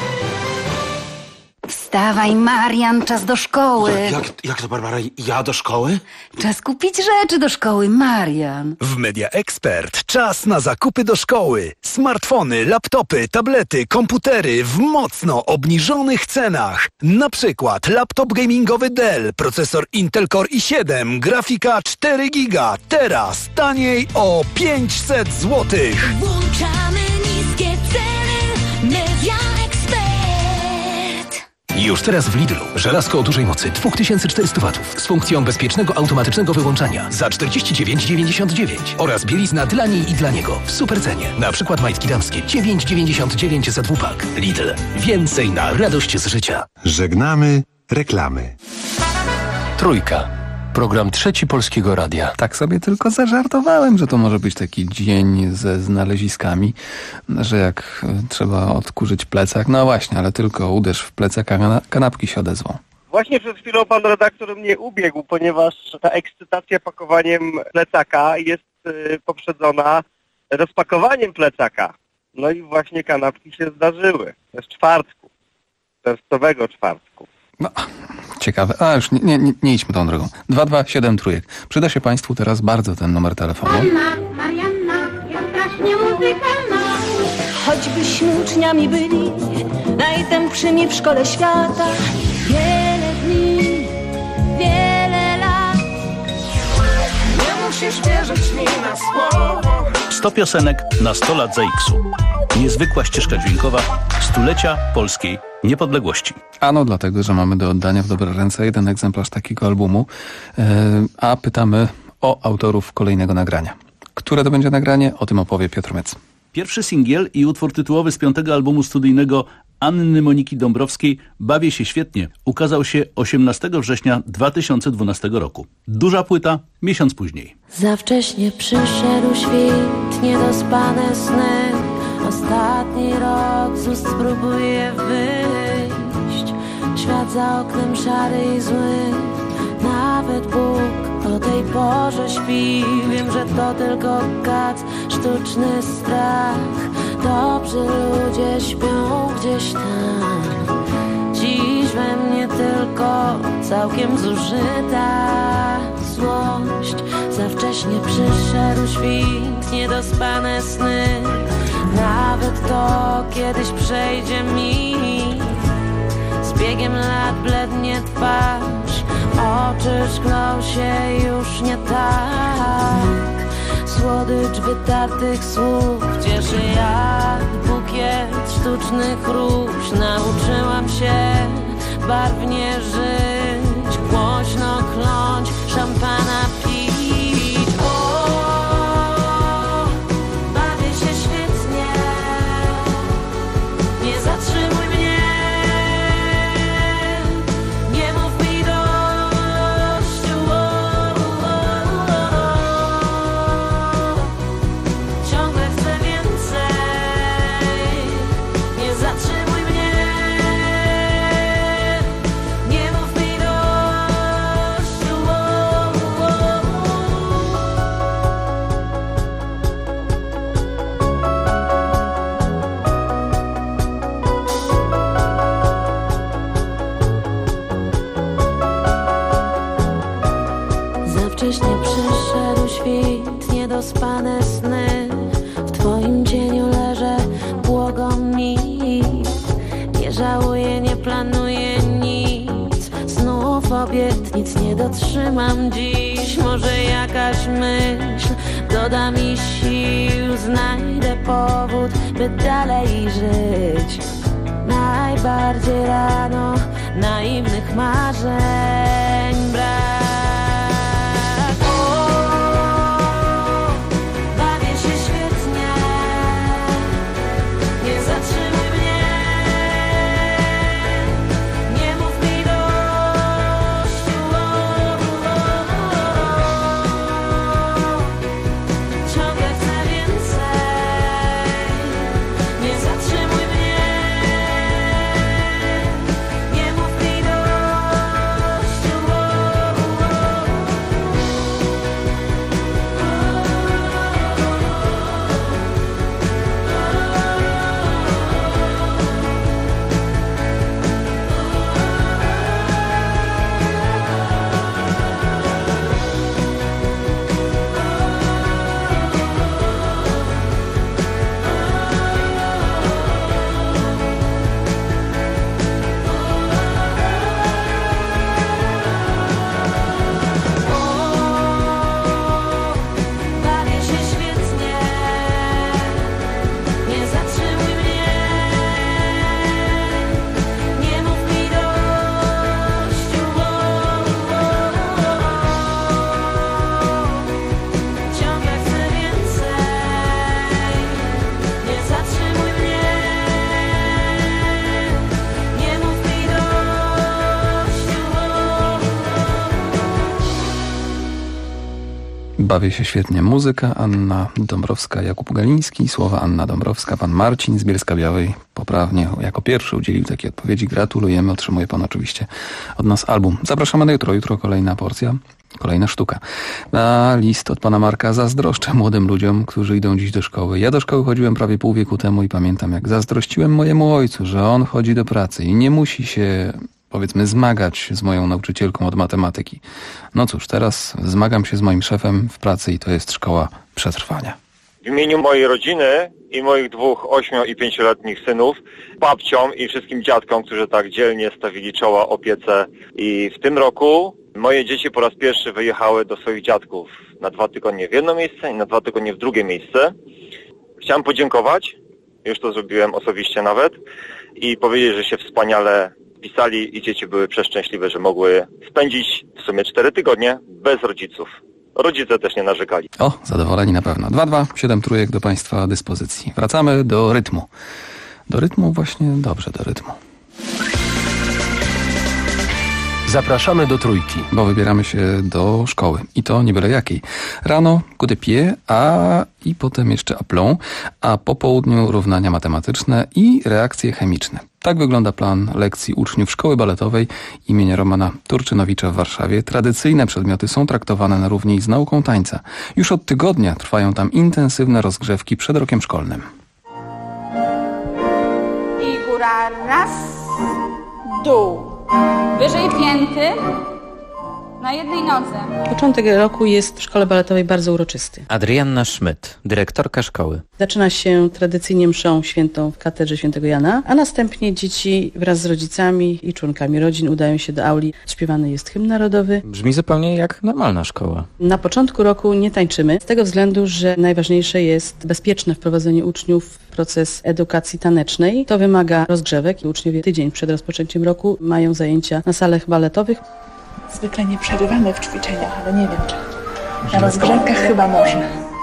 Wstawaj, Marian, czas do szkoły. Jak to, Barbara? Ja do szkoły? Czas kupić rzeczy do szkoły, Marian. W Media Expert czas na zakupy do szkoły. Smartfony, laptopy, tablety, komputery w mocno obniżonych cenach. Na przykład laptop gamingowy Dell, procesor Intel Core i7, grafika 4 GB. Teraz taniej o 500 zł. Włączamy niskie ceny. Media Expert. Już teraz w Lidlu. Żelazko o dużej mocy 2400 W z funkcją bezpiecznego automatycznego wyłączania za 49,99 oraz bielizna dla niej i dla niego w supercenie. Na przykład majtki damskie 9,99 za dwupak. Lidl. Więcej na radość z życia. Żegnamy reklamy. Trójka. Program Trzeci Polskiego Radia. Tak sobie tylko zażartowałem, że to może być taki dzień ze znaleziskami, że jak trzeba odkurzyć plecak, no właśnie, ale tylko uderz w plecak, a kanapki się odezwą. Właśnie przed chwilą pan redaktor mnie ubiegł, ponieważ ta ekscytacja pakowaniem plecaka jest poprzedzona rozpakowaniem plecaka. No i właśnie kanapki się zdarzyły. To jest czwartku. Czerwcowego czwartku. No, ciekawe. A już nie idźmy tą drogą. 227 trójek. Przyda się Państwu teraz bardzo ten numer telefonu. Marianna, jest strasznie muzykalna. Choćbyśmy uczniami byli najtępszymi w szkole świata. Wiele dni, wiele lat. Nie musisz wierzyć mi na słowo. 100 piosenek na 100 lat za X-u. Niezwykła ścieżka dźwiękowa stulecia polskiej niepodległości. Ano dlatego, że mamy do oddania w dobre ręce jeden egzemplarz takiego albumu, a pytamy o autorów kolejnego nagrania. Które to będzie nagranie? O tym opowie Piotr Mec. Pierwszy singiel i utwór tytułowy z 5. albumu studyjnego Anny Moniki Dąbrowskiej Bawię się świetnie ukazał się 18 września 2012 roku. Duża płyta, miesiąc później. Za wcześnie przyszedł świt, niedospane sny. Ostatni rok z ust spróbuję wyjść. Świat za oknem szary i zły. Nawet Bóg o tej porze śpi. Wiem, że to tylko kac, sztuczny strach. Dobrzy ludzie śpią gdzieś tam. Dziś we mnie tylko całkiem zużyta złość. Za wcześnie przyszedł świt, niedospane sny. Nawet to kiedyś przejdzie mi. Z biegiem lat blednie twarz, oczy szklą się już nie tak. Słodycz wytartych słów cieszy jak bukiet sztucznych róż. Nauczyłam się barwnie żyć, głośno kląć, szampana pić. Wcześnie przyszedł świt, niedospane sny. W twoim cieniu leżę, błogą mi. Nie żałuję, nie planuję nic. Znów obietnic nie dotrzymam dziś. Może jakaś myśl doda mi sił. Znajdę powód, by dalej żyć. Najbardziej rano naiwnych marzeń brak. bawię się świetnie. Muzyka Anna Dąbrowska, Jakub Galiński, słowa Anna Dąbrowska, pan Marcin z Bielska-Białej poprawnie jako pierwszy udzielił takiej odpowiedzi. Gratulujemy, otrzymuje pan oczywiście od nas album. Zapraszamy na jutro. Jutro kolejna porcja, kolejna sztuka. Na list od pana Marka: zazdroszczę młodym ludziom, którzy idą dziś do szkoły. Ja do szkoły chodziłem prawie pół wieku temu i pamiętam, jak zazdrościłem mojemu ojcu, że on chodzi do pracy i nie musi się, powiedzmy, zmagać z moją nauczycielką od matematyki. No cóż, teraz zmagam się z moim szefem w pracy i to jest szkoła przetrwania. W imieniu mojej rodziny i moich 2 8- i 5-letnich synów, babciom i wszystkim dziadkom, którzy tak dzielnie stawili czoła opiece. I w tym roku moje dzieci po raz pierwszy wyjechały do swoich dziadków na 2 tygodnie w jedno miejsce i na 2 tygodnie w drugie miejsce. Chciałem podziękować, już to zrobiłem osobiście nawet, i powiedzieć, że się wspaniale pisali i dzieci były przeszczęśliwe, że mogły spędzić w sumie 4 tygodnie bez rodziców. Rodzice też nie narzekali. O, zadowoleni na pewno. 2-2-7 trójek do państwa dyspozycji. Wracamy do rytmu. Do rytmu właśnie, dobrze, do rytmu. Zapraszamy do Trójki. Bo wybieramy się do szkoły. I to nie byle jakiej. Rano coup de pied, i potem jeszcze aplomb, a po południu równania matematyczne i reakcje chemiczne. Tak wygląda plan lekcji uczniów Szkoły Baletowej imienia Romana Turczynowicza w Warszawie. Tradycyjne przedmioty są traktowane na równi z nauką tańca. Już od tygodnia trwają tam intensywne rozgrzewki przed rokiem szkolnym. I góra, raz, dół. Wyżej pięty, na jednej nodze. Początek roku jest w Szkole Baletowej bardzo uroczysty. Adrianna Szmyt, dyrektorka szkoły. Zaczyna się tradycyjnie mszą świętą w katedrze świętego Jana, a następnie dzieci wraz z rodzicami i członkami rodzin udają się do auli. Śpiewany jest hymn narodowy. Brzmi zupełnie jak normalna szkoła. Na początku roku nie tańczymy, z tego względu, że najważniejsze jest bezpieczne wprowadzenie uczniów w proces edukacji tanecznej. To wymaga rozgrzewek. Uczniowie tydzień przed rozpoczęciem roku mają zajęcia na salach baletowych. Zwykle nie przerywamy w ćwiczeniach, ale nie wiem, czy na rozgrzewkach chyba można.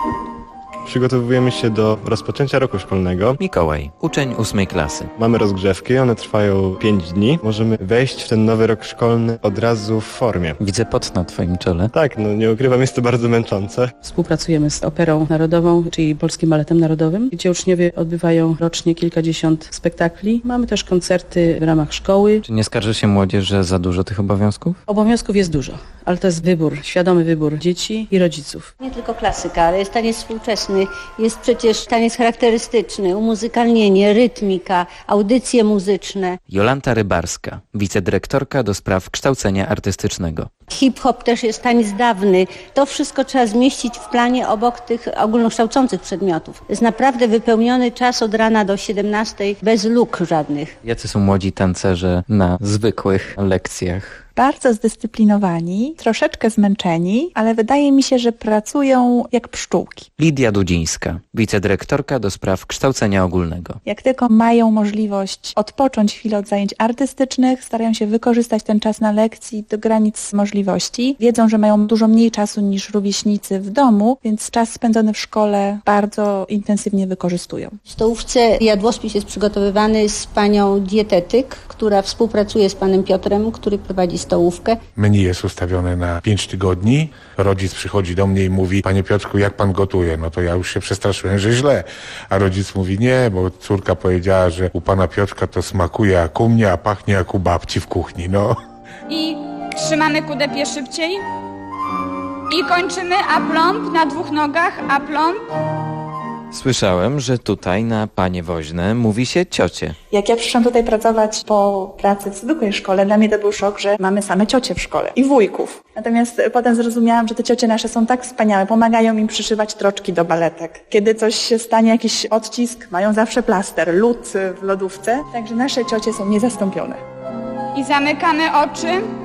Przygotowujemy się do rozpoczęcia roku szkolnego. Mikołaj, uczeń 8 klasy. Mamy rozgrzewki, one trwają 5 dni. Możemy wejść w ten nowy rok szkolny od razu w formie. Widzę pot na twoim czele. Tak, nie ukrywam, jest to bardzo męczące. Współpracujemy z Operą Narodową, czyli Polskim Baletem Narodowym, gdzie uczniowie odbywają rocznie kilkadziesiąt spektakli. Mamy też koncerty w ramach szkoły. Czy nie skarży się młodzież, że za dużo tych obowiązków? Obowiązków jest dużo, ale to jest wybór, świadomy wybór dzieci i rodziców. Nie tylko klasyka, ale jest taniec współczesny, jest przecież taniec charakterystyczny, umuzykalnienie, rytmika, audycje muzyczne. Jolanta Rybarska, wicedyrektorka do spraw kształcenia artystycznego. Hip-hop też jest taniec dawny. To wszystko trzeba zmieścić w planie obok tych ogólnokształcących przedmiotów. Jest naprawdę wypełniony czas od rana do 17 bez luk żadnych. Jacy są młodzi tancerze na zwykłych lekcjach? Bardzo zdyscyplinowani, troszeczkę zmęczeni, ale wydaje mi się, że pracują jak pszczółki. Lidia Dudzińska, wicedyrektorka do spraw kształcenia ogólnego. Jak tylko mają możliwość odpocząć chwilę od zajęć artystycznych, starają się wykorzystać ten czas na lekcji do granic możliwości. Wiedzą, że mają dużo mniej czasu niż rówieśnicy w domu, więc czas spędzony w szkole bardzo intensywnie wykorzystują. W stołówce jadłospis jest przygotowywany z panią dietetyk, która współpracuje z panem Piotrem, który prowadzi stołówkę. Menu jest ustawione na 5 tygodni. Rodzic przychodzi do mnie i mówi: panie Piotrku, jak pan gotuje? No to ja już się przestraszyłem, że źle. A rodzic mówi: nie, bo córka powiedziała, że u pana Piotrka to smakuje jak u mnie, a pachnie jak u babci w kuchni, no. I trzymamy kudepie szybciej. I kończymy aplomb na 2 nogach, aplomb. Słyszałem, że tutaj na Panie Woźne mówi się ciocie. Jak ja przyszłam tutaj pracować po pracy w zwykłej szkole, dla mnie to był szok, że mamy same ciocie w szkole i wujków. Natomiast potem zrozumiałam, że te ciocie nasze są tak wspaniałe, pomagają im przyszywać troczki do baletek. Kiedy coś się stanie, jakiś odcisk, mają zawsze plaster, lód w lodówce, także nasze ciocie są niezastąpione. I zamykamy oczy.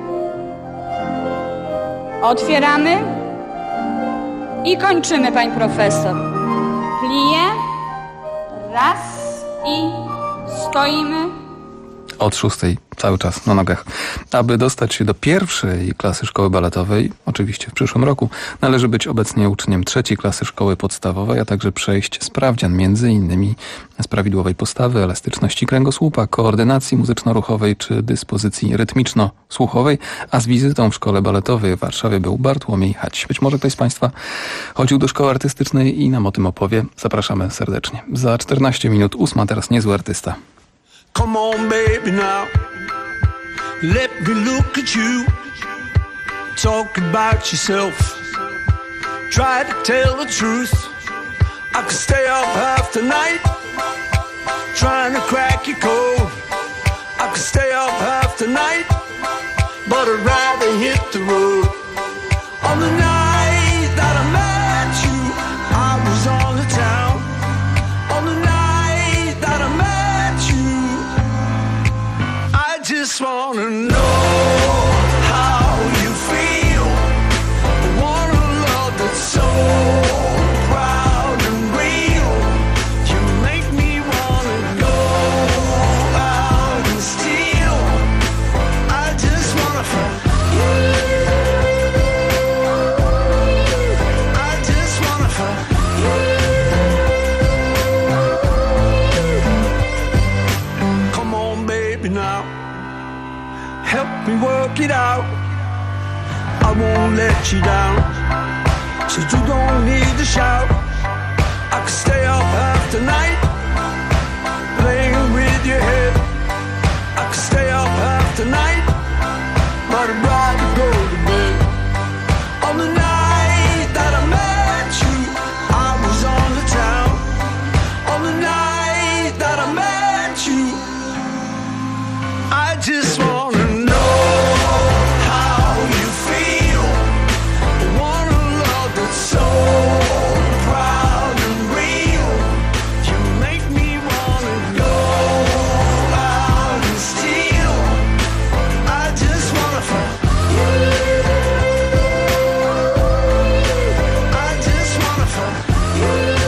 Otwieramy. I kończymy, pani profesor. Plie, raz i stoimy. od 6 cały czas na nogach. Aby dostać się do pierwszej klasy szkoły baletowej, oczywiście w przyszłym roku, należy być obecnie uczniem 3. klasy szkoły podstawowej, a także przejść sprawdzian m.in. z prawidłowej postawy, elastyczności kręgosłupa, koordynacji muzyczno-ruchowej czy dyspozycji rytmiczno-słuchowej, a z wizytą w szkole baletowej w Warszawie był Bartłomiej Chać. Być może ktoś z Państwa chodził do szkoły artystycznej i nam o tym opowie. Zapraszamy serdecznie. Za 14 minut 8, teraz niezły artysta. Come on baby now, let me look at you, talk about yourself, try to tell the truth. I could stay up half the night, trying to crack your code. I could stay up half the night, but I'd rather hit the road. On the night that I met you, I was on the town. On the night that I met you, I just wanna know how you feel. I want a love that's so proud and real. You make me wanna go out and steal. I just wanna find you. I just wanna find you. Come on baby now, help me work it out. I won't let you down, so you don't need to shout. I could stay up half the night, playing with your head. I could stay up half the night, but I'd rather go to bed. On the night that I met you, I was on the town. On the night that I met you, I just wanna know how you feel. I want a love that's so proud and real. You make me wanna go out and steal. I just wanna find you. I just wanna find you.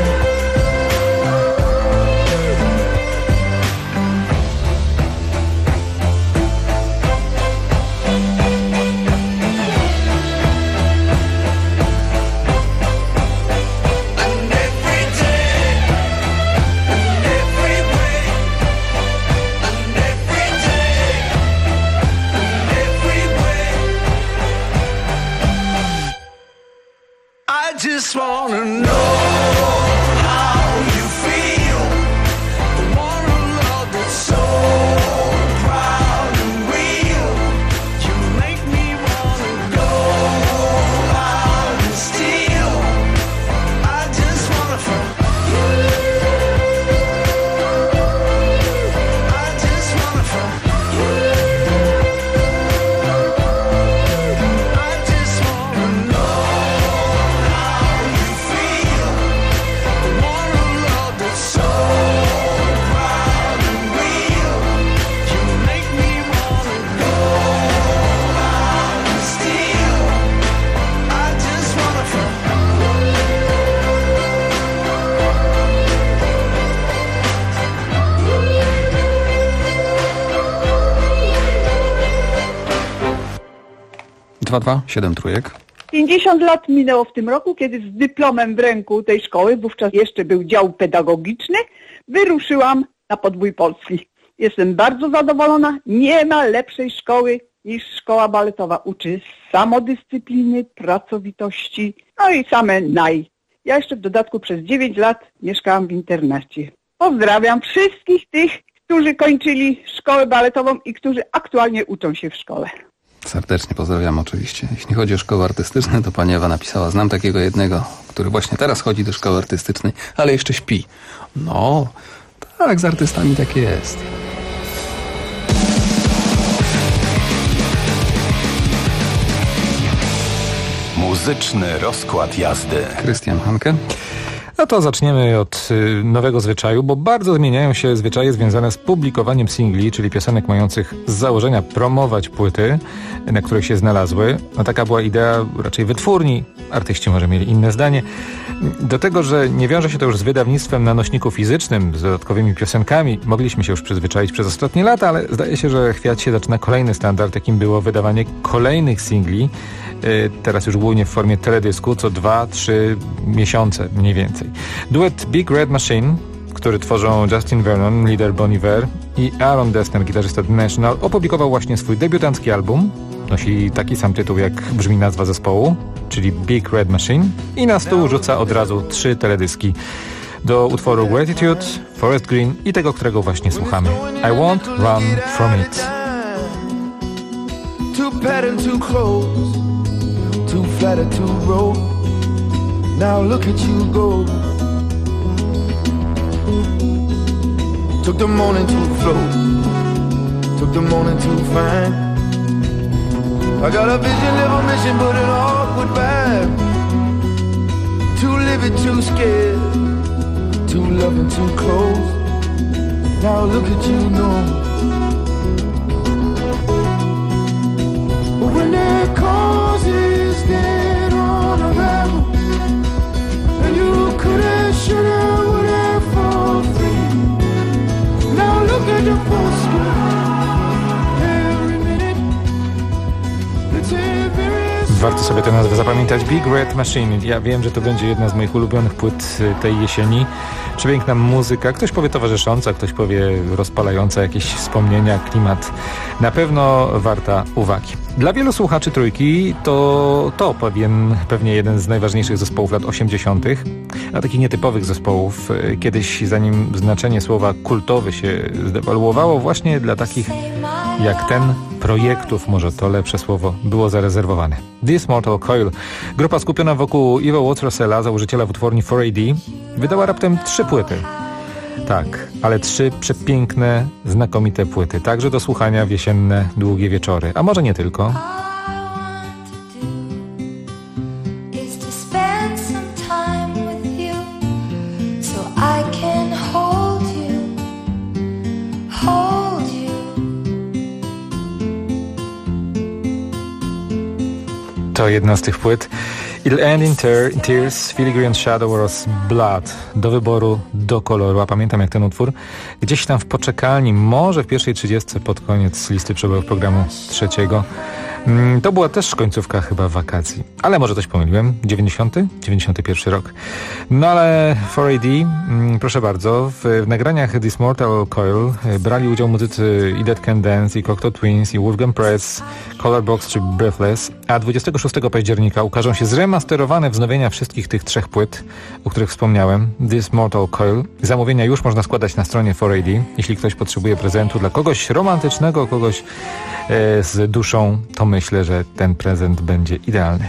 7 trójek. 50 lat minęło w tym roku, kiedy z dyplomem w ręku tej szkoły, wówczas jeszcze był dział pedagogiczny, wyruszyłam na podbój Polski. Jestem bardzo zadowolona. Nie ma lepszej szkoły niż szkoła baletowa. Uczy samodyscypliny, pracowitości, no i same Ja jeszcze w dodatku przez 9 lat mieszkałam w internacie. Pozdrawiam wszystkich tych, którzy kończyli szkołę baletową i którzy aktualnie uczą się w szkole. Serdecznie pozdrawiam oczywiście. Jeśli chodzi o szkoły artystyczne, to pani Ewa napisała, znam takiego jednego, który właśnie teraz chodzi do szkoły artystycznej, ale jeszcze śpi. No, tak, z artystami tak jest. Muzyczny rozkład jazdy. Krystian Hanke. No to zaczniemy od nowego zwyczaju, bo bardzo zmieniają się zwyczaje związane z publikowaniem singli, czyli piosenek mających z założenia promować płyty, na których się znalazły. No taka była idea raczej wytwórni, artyści może mieli inne zdanie. Do tego, że nie wiąże się to już z wydawnictwem na nośniku fizycznym, z dodatkowymi piosenkami, mogliśmy się już przyzwyczaić przez ostatnie lata, ale zdaje się, że chwiać się zaczyna kolejny standard, jakim było wydawanie kolejnych singli, teraz już głównie w formie teledysku, co 2-3 miesiące mniej więcej. Duet Big Red Machine, który tworzą Justin Vernon, lider Bon Iver, i Aaron Dessner, gitarzysta The National, opublikował właśnie swój debiutancki album. Nosi taki sam tytuł, jak brzmi nazwa zespołu, czyli Big Red Machine, i na stół rzuca od razu 3 teledyski do utworu Gratitude, Forest Green i tego, którego właśnie słuchamy. I Won't Run From It. Too patterned, too close, too flattered, too broke. Now look at you go. Took the morning to float, took the morning to find. I got a vision, live a mission, but an awkward vibe. Too livid, too scared, too loving, too close. Now look at you know. When that cause is dead on arrival, and you coulda, shoulda, woulda fall free. Now look at the post every minute. It's every. Warto sobie tę nazwę zapamiętać. Big Red Machine. Ja wiem, że to będzie jedna z moich ulubionych płyt tej jesieni. Przepiękna muzyka. Ktoś powie towarzysząca, ktoś powie rozpalająca jakieś wspomnienia, klimat. Na pewno warta uwagi. Dla wielu słuchaczy Trójki to pewnie jeden z najważniejszych zespołów lat 80., a takich nietypowych zespołów. Kiedyś, zanim znaczenie słowa kultowy się zdewaluowało, właśnie dla takich jak ten projektów, może to lepsze słowo, było zarezerwowane. This Mortal Coil, grupa skupiona wokół Ivo Watts-Russella, założyciela wytwórni 4AD, wydała raptem 3 płyty. Tak, ale 3 przepiękne, znakomite płyty, także do słuchania w jesienne, długie wieczory, a może nie tylko. To jedna z tych płyt. It'll End in Tears, Filigree Shadow oraz Blood. Do wyboru, do koloru. A pamiętam, jak ten utwór gdzieś tam w poczekalni, może w pierwszej 30 pod koniec listy przebojów programu 3. To była też końcówka chyba wakacji. Ale może coś pomyliłem. 91 rok. No ale 4AD, proszę bardzo, w nagraniach This Mortal Coil brali udział muzycy I Dead Can Dance, i Cocteau Twins, i Wolfgang Press, Colorbox czy Breathless, a 26 października ukażą się zremasterowane wznowienia wszystkich tych 3 płyt, o których wspomniałem. This Mortal Coil. Zamówienia już można składać na stronie 4AD. Jeśli ktoś potrzebuje prezentu dla kogoś romantycznego, kogoś z duszą, to myślę, że ten prezent będzie idealny.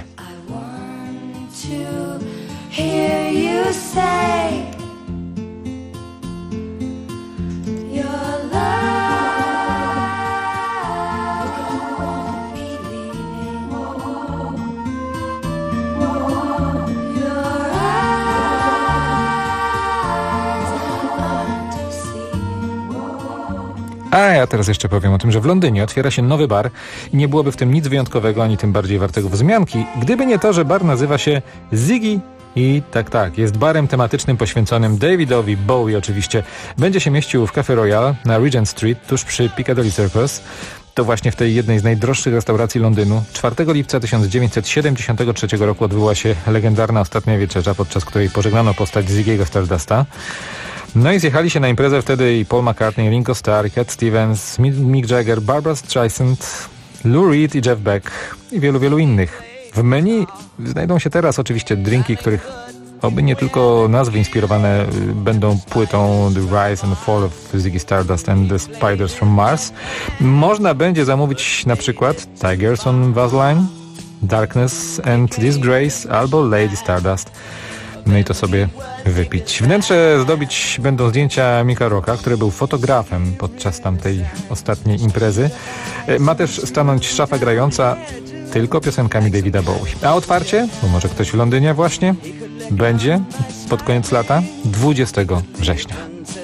A ja teraz jeszcze powiem o tym, że w Londynie otwiera się nowy bar i nie byłoby w tym nic wyjątkowego, ani tym bardziej wartego wzmianki, gdyby nie to, że bar nazywa się Ziggy i tak, jest barem tematycznym poświęconym Davidowi Bowie oczywiście. Będzie się mieścił w Café Royal na Regent Street, tuż przy Piccadilly Circus. To właśnie w tej jednej z najdroższych restauracji Londynu 4 lipca 1973 roku odbyła się legendarna ostatnia wieczerza, podczas której pożegnano postać Ziggy'ego Stardusta. No i zjechali się na imprezę wtedy i Paul McCartney, Ringo Starr, Cat Stevens, Mick Jagger, Barbra Streisand, Lou Reed i Jeff Beck i wielu innych. W menu znajdą się teraz oczywiście drinki, których oby nie tylko nazwy inspirowane będą płytą The Rise and Fall of Ziggy Stardust and the Spiders from Mars. Można będzie zamówić na przykład Tigers on Vaseline, Darkness and Disgrace albo Lady Stardust. no i to sobie wypić. Wnętrze zdobić będą zdjęcia Mika Rocka, który był fotografem podczas tamtej ostatniej imprezy. Ma też stanąć szafa grająca tylko piosenkami Davida Bowie. A otwarcie, bo może ktoś w Londynie właśnie, będzie pod koniec lata 20 września.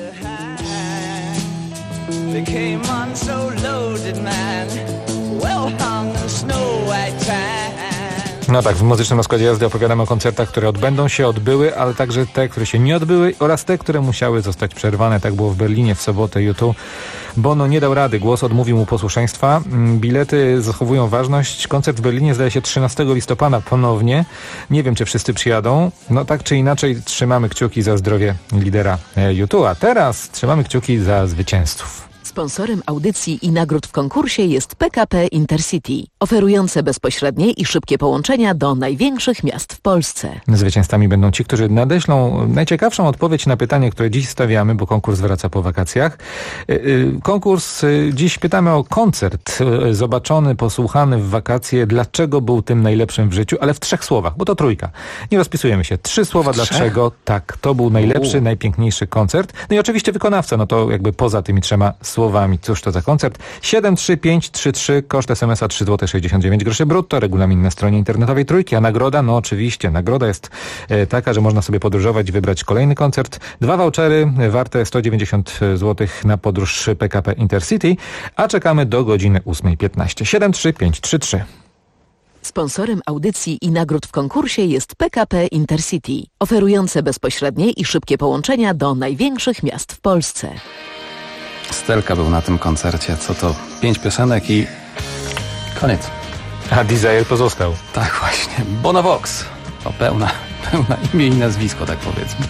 No tak, w muzycznym rozkładzie jazdy opowiadamy o koncertach, które odbyły, ale także te, które się nie odbyły oraz te, które musiały zostać przerwane. Tak było w Berlinie w sobotę. U2 Bono nie dał rady, głos odmówił mu posłuszeństwa. Bilety zachowują ważność. Koncert w Berlinie zdaje się 13 listopada ponownie. Nie wiem, czy wszyscy przyjadą. No tak czy inaczej trzymamy kciuki za zdrowie lidera U2, a teraz trzymamy kciuki za zwycięzców. Sponsorem audycji i nagród w konkursie jest PKP Intercity, oferujące bezpośrednie i szybkie połączenia do największych miast w Polsce. Zwycięzcami będą ci, którzy nadeślą najciekawszą odpowiedź na pytanie, które dziś stawiamy, bo konkurs wraca po wakacjach. Dziś pytamy o koncert zobaczony, posłuchany w wakacje. Dlaczego był tym najlepszym w życiu? Ale w 3 słowach, bo to trójka. Nie rozpisujemy się. 3 słowa dlaczego. Tak, to był najlepszy, najpiękniejszy koncert. No i oczywiście wykonawca, no to jakby poza tymi 3 słowami. Cóż to za koncert? 73533, koszt SMS-a 3,69 zł brutto, regulamin na stronie internetowej Trójki, a nagroda? No oczywiście, nagroda jest taka, że można sobie podróżować i wybrać kolejny koncert. 2 vouchery warte 190 zł na podróż PKP Intercity, a czekamy do godziny 8:15. 73533. Sponsorem audycji i nagród w konkursie jest PKP Intercity, oferujące bezpośrednie i szybkie połączenia do największych miast w Polsce. Stelka był na tym koncercie. Co to? 5 piosenek i koniec. A Desire pozostał. Tak właśnie. Bono Vox. To pełna imię i nazwisko, tak powiedzmy.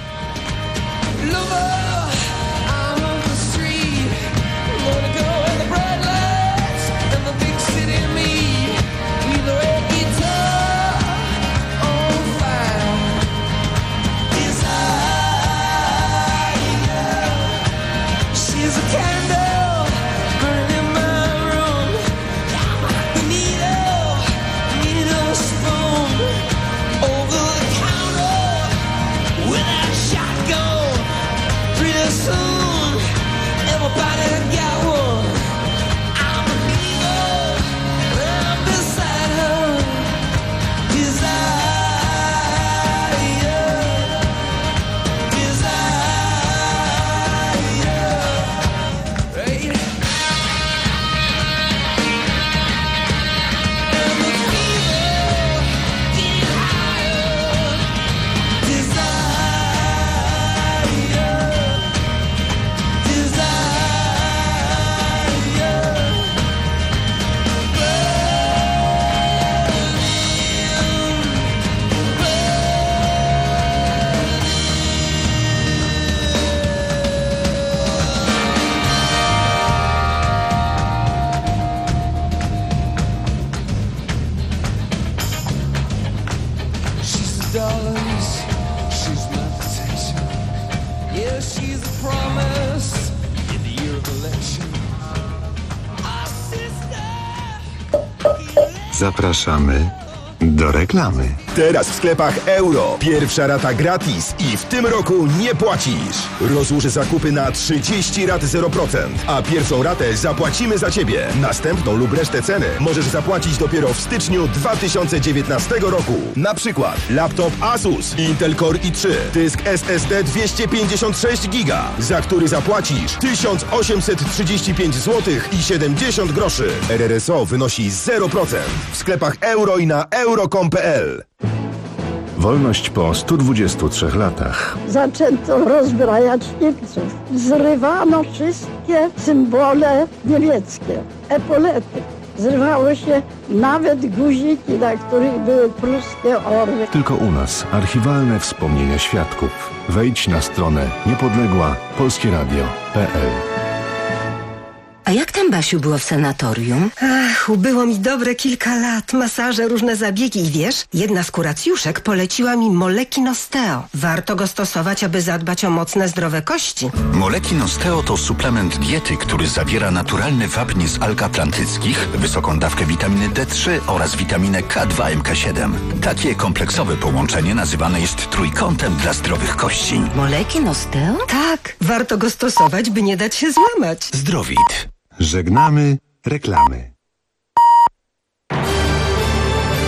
Zapraszamy do reklamy. Teraz w sklepach Euro. Pierwsza rata gratis i w tym roku nie płacisz. Rozłóż zakupy na 30 rat 0%, a pierwszą ratę zapłacimy za Ciebie. Następną lub resztę ceny możesz zapłacić dopiero w styczniu 2019 roku. Na przykład laptop Asus Intel Core i3, dysk SSD 256 GB, za który zapłacisz 1835 zł i 70 groszy. RRSO wynosi 0%. W sklepach Euro i na euro.com.pl. Wolność po 123 latach. Zaczęto rozbrajać Niemców. Zrywano wszystkie symbole niemieckie, epolety. Zrywało się nawet guziki, na których były pruskie orły. Tylko u nas archiwalne wspomnienia świadków. Wejdź na stronę niepodległa polskieradio.pl. A jak tam, Basiu, było w sanatorium? Ach, ubyło mi dobre kilka lat. Masaże, różne zabiegi i wiesz, jedna z kuracjuszek poleciła mi Molekin Osteo. Warto go stosować, aby zadbać o mocne, zdrowe kości. Molekin Osteo to suplement diety, który zawiera naturalny wapń z alg atlantyckich, wysoką dawkę witaminy D3 oraz witaminę K2 MK7. Takie kompleksowe połączenie nazywane jest trójkątem dla zdrowych kości. Molekin Osteo? Tak, warto go stosować, by nie dać się złamać. Zdrowit. Żegnamy reklamy.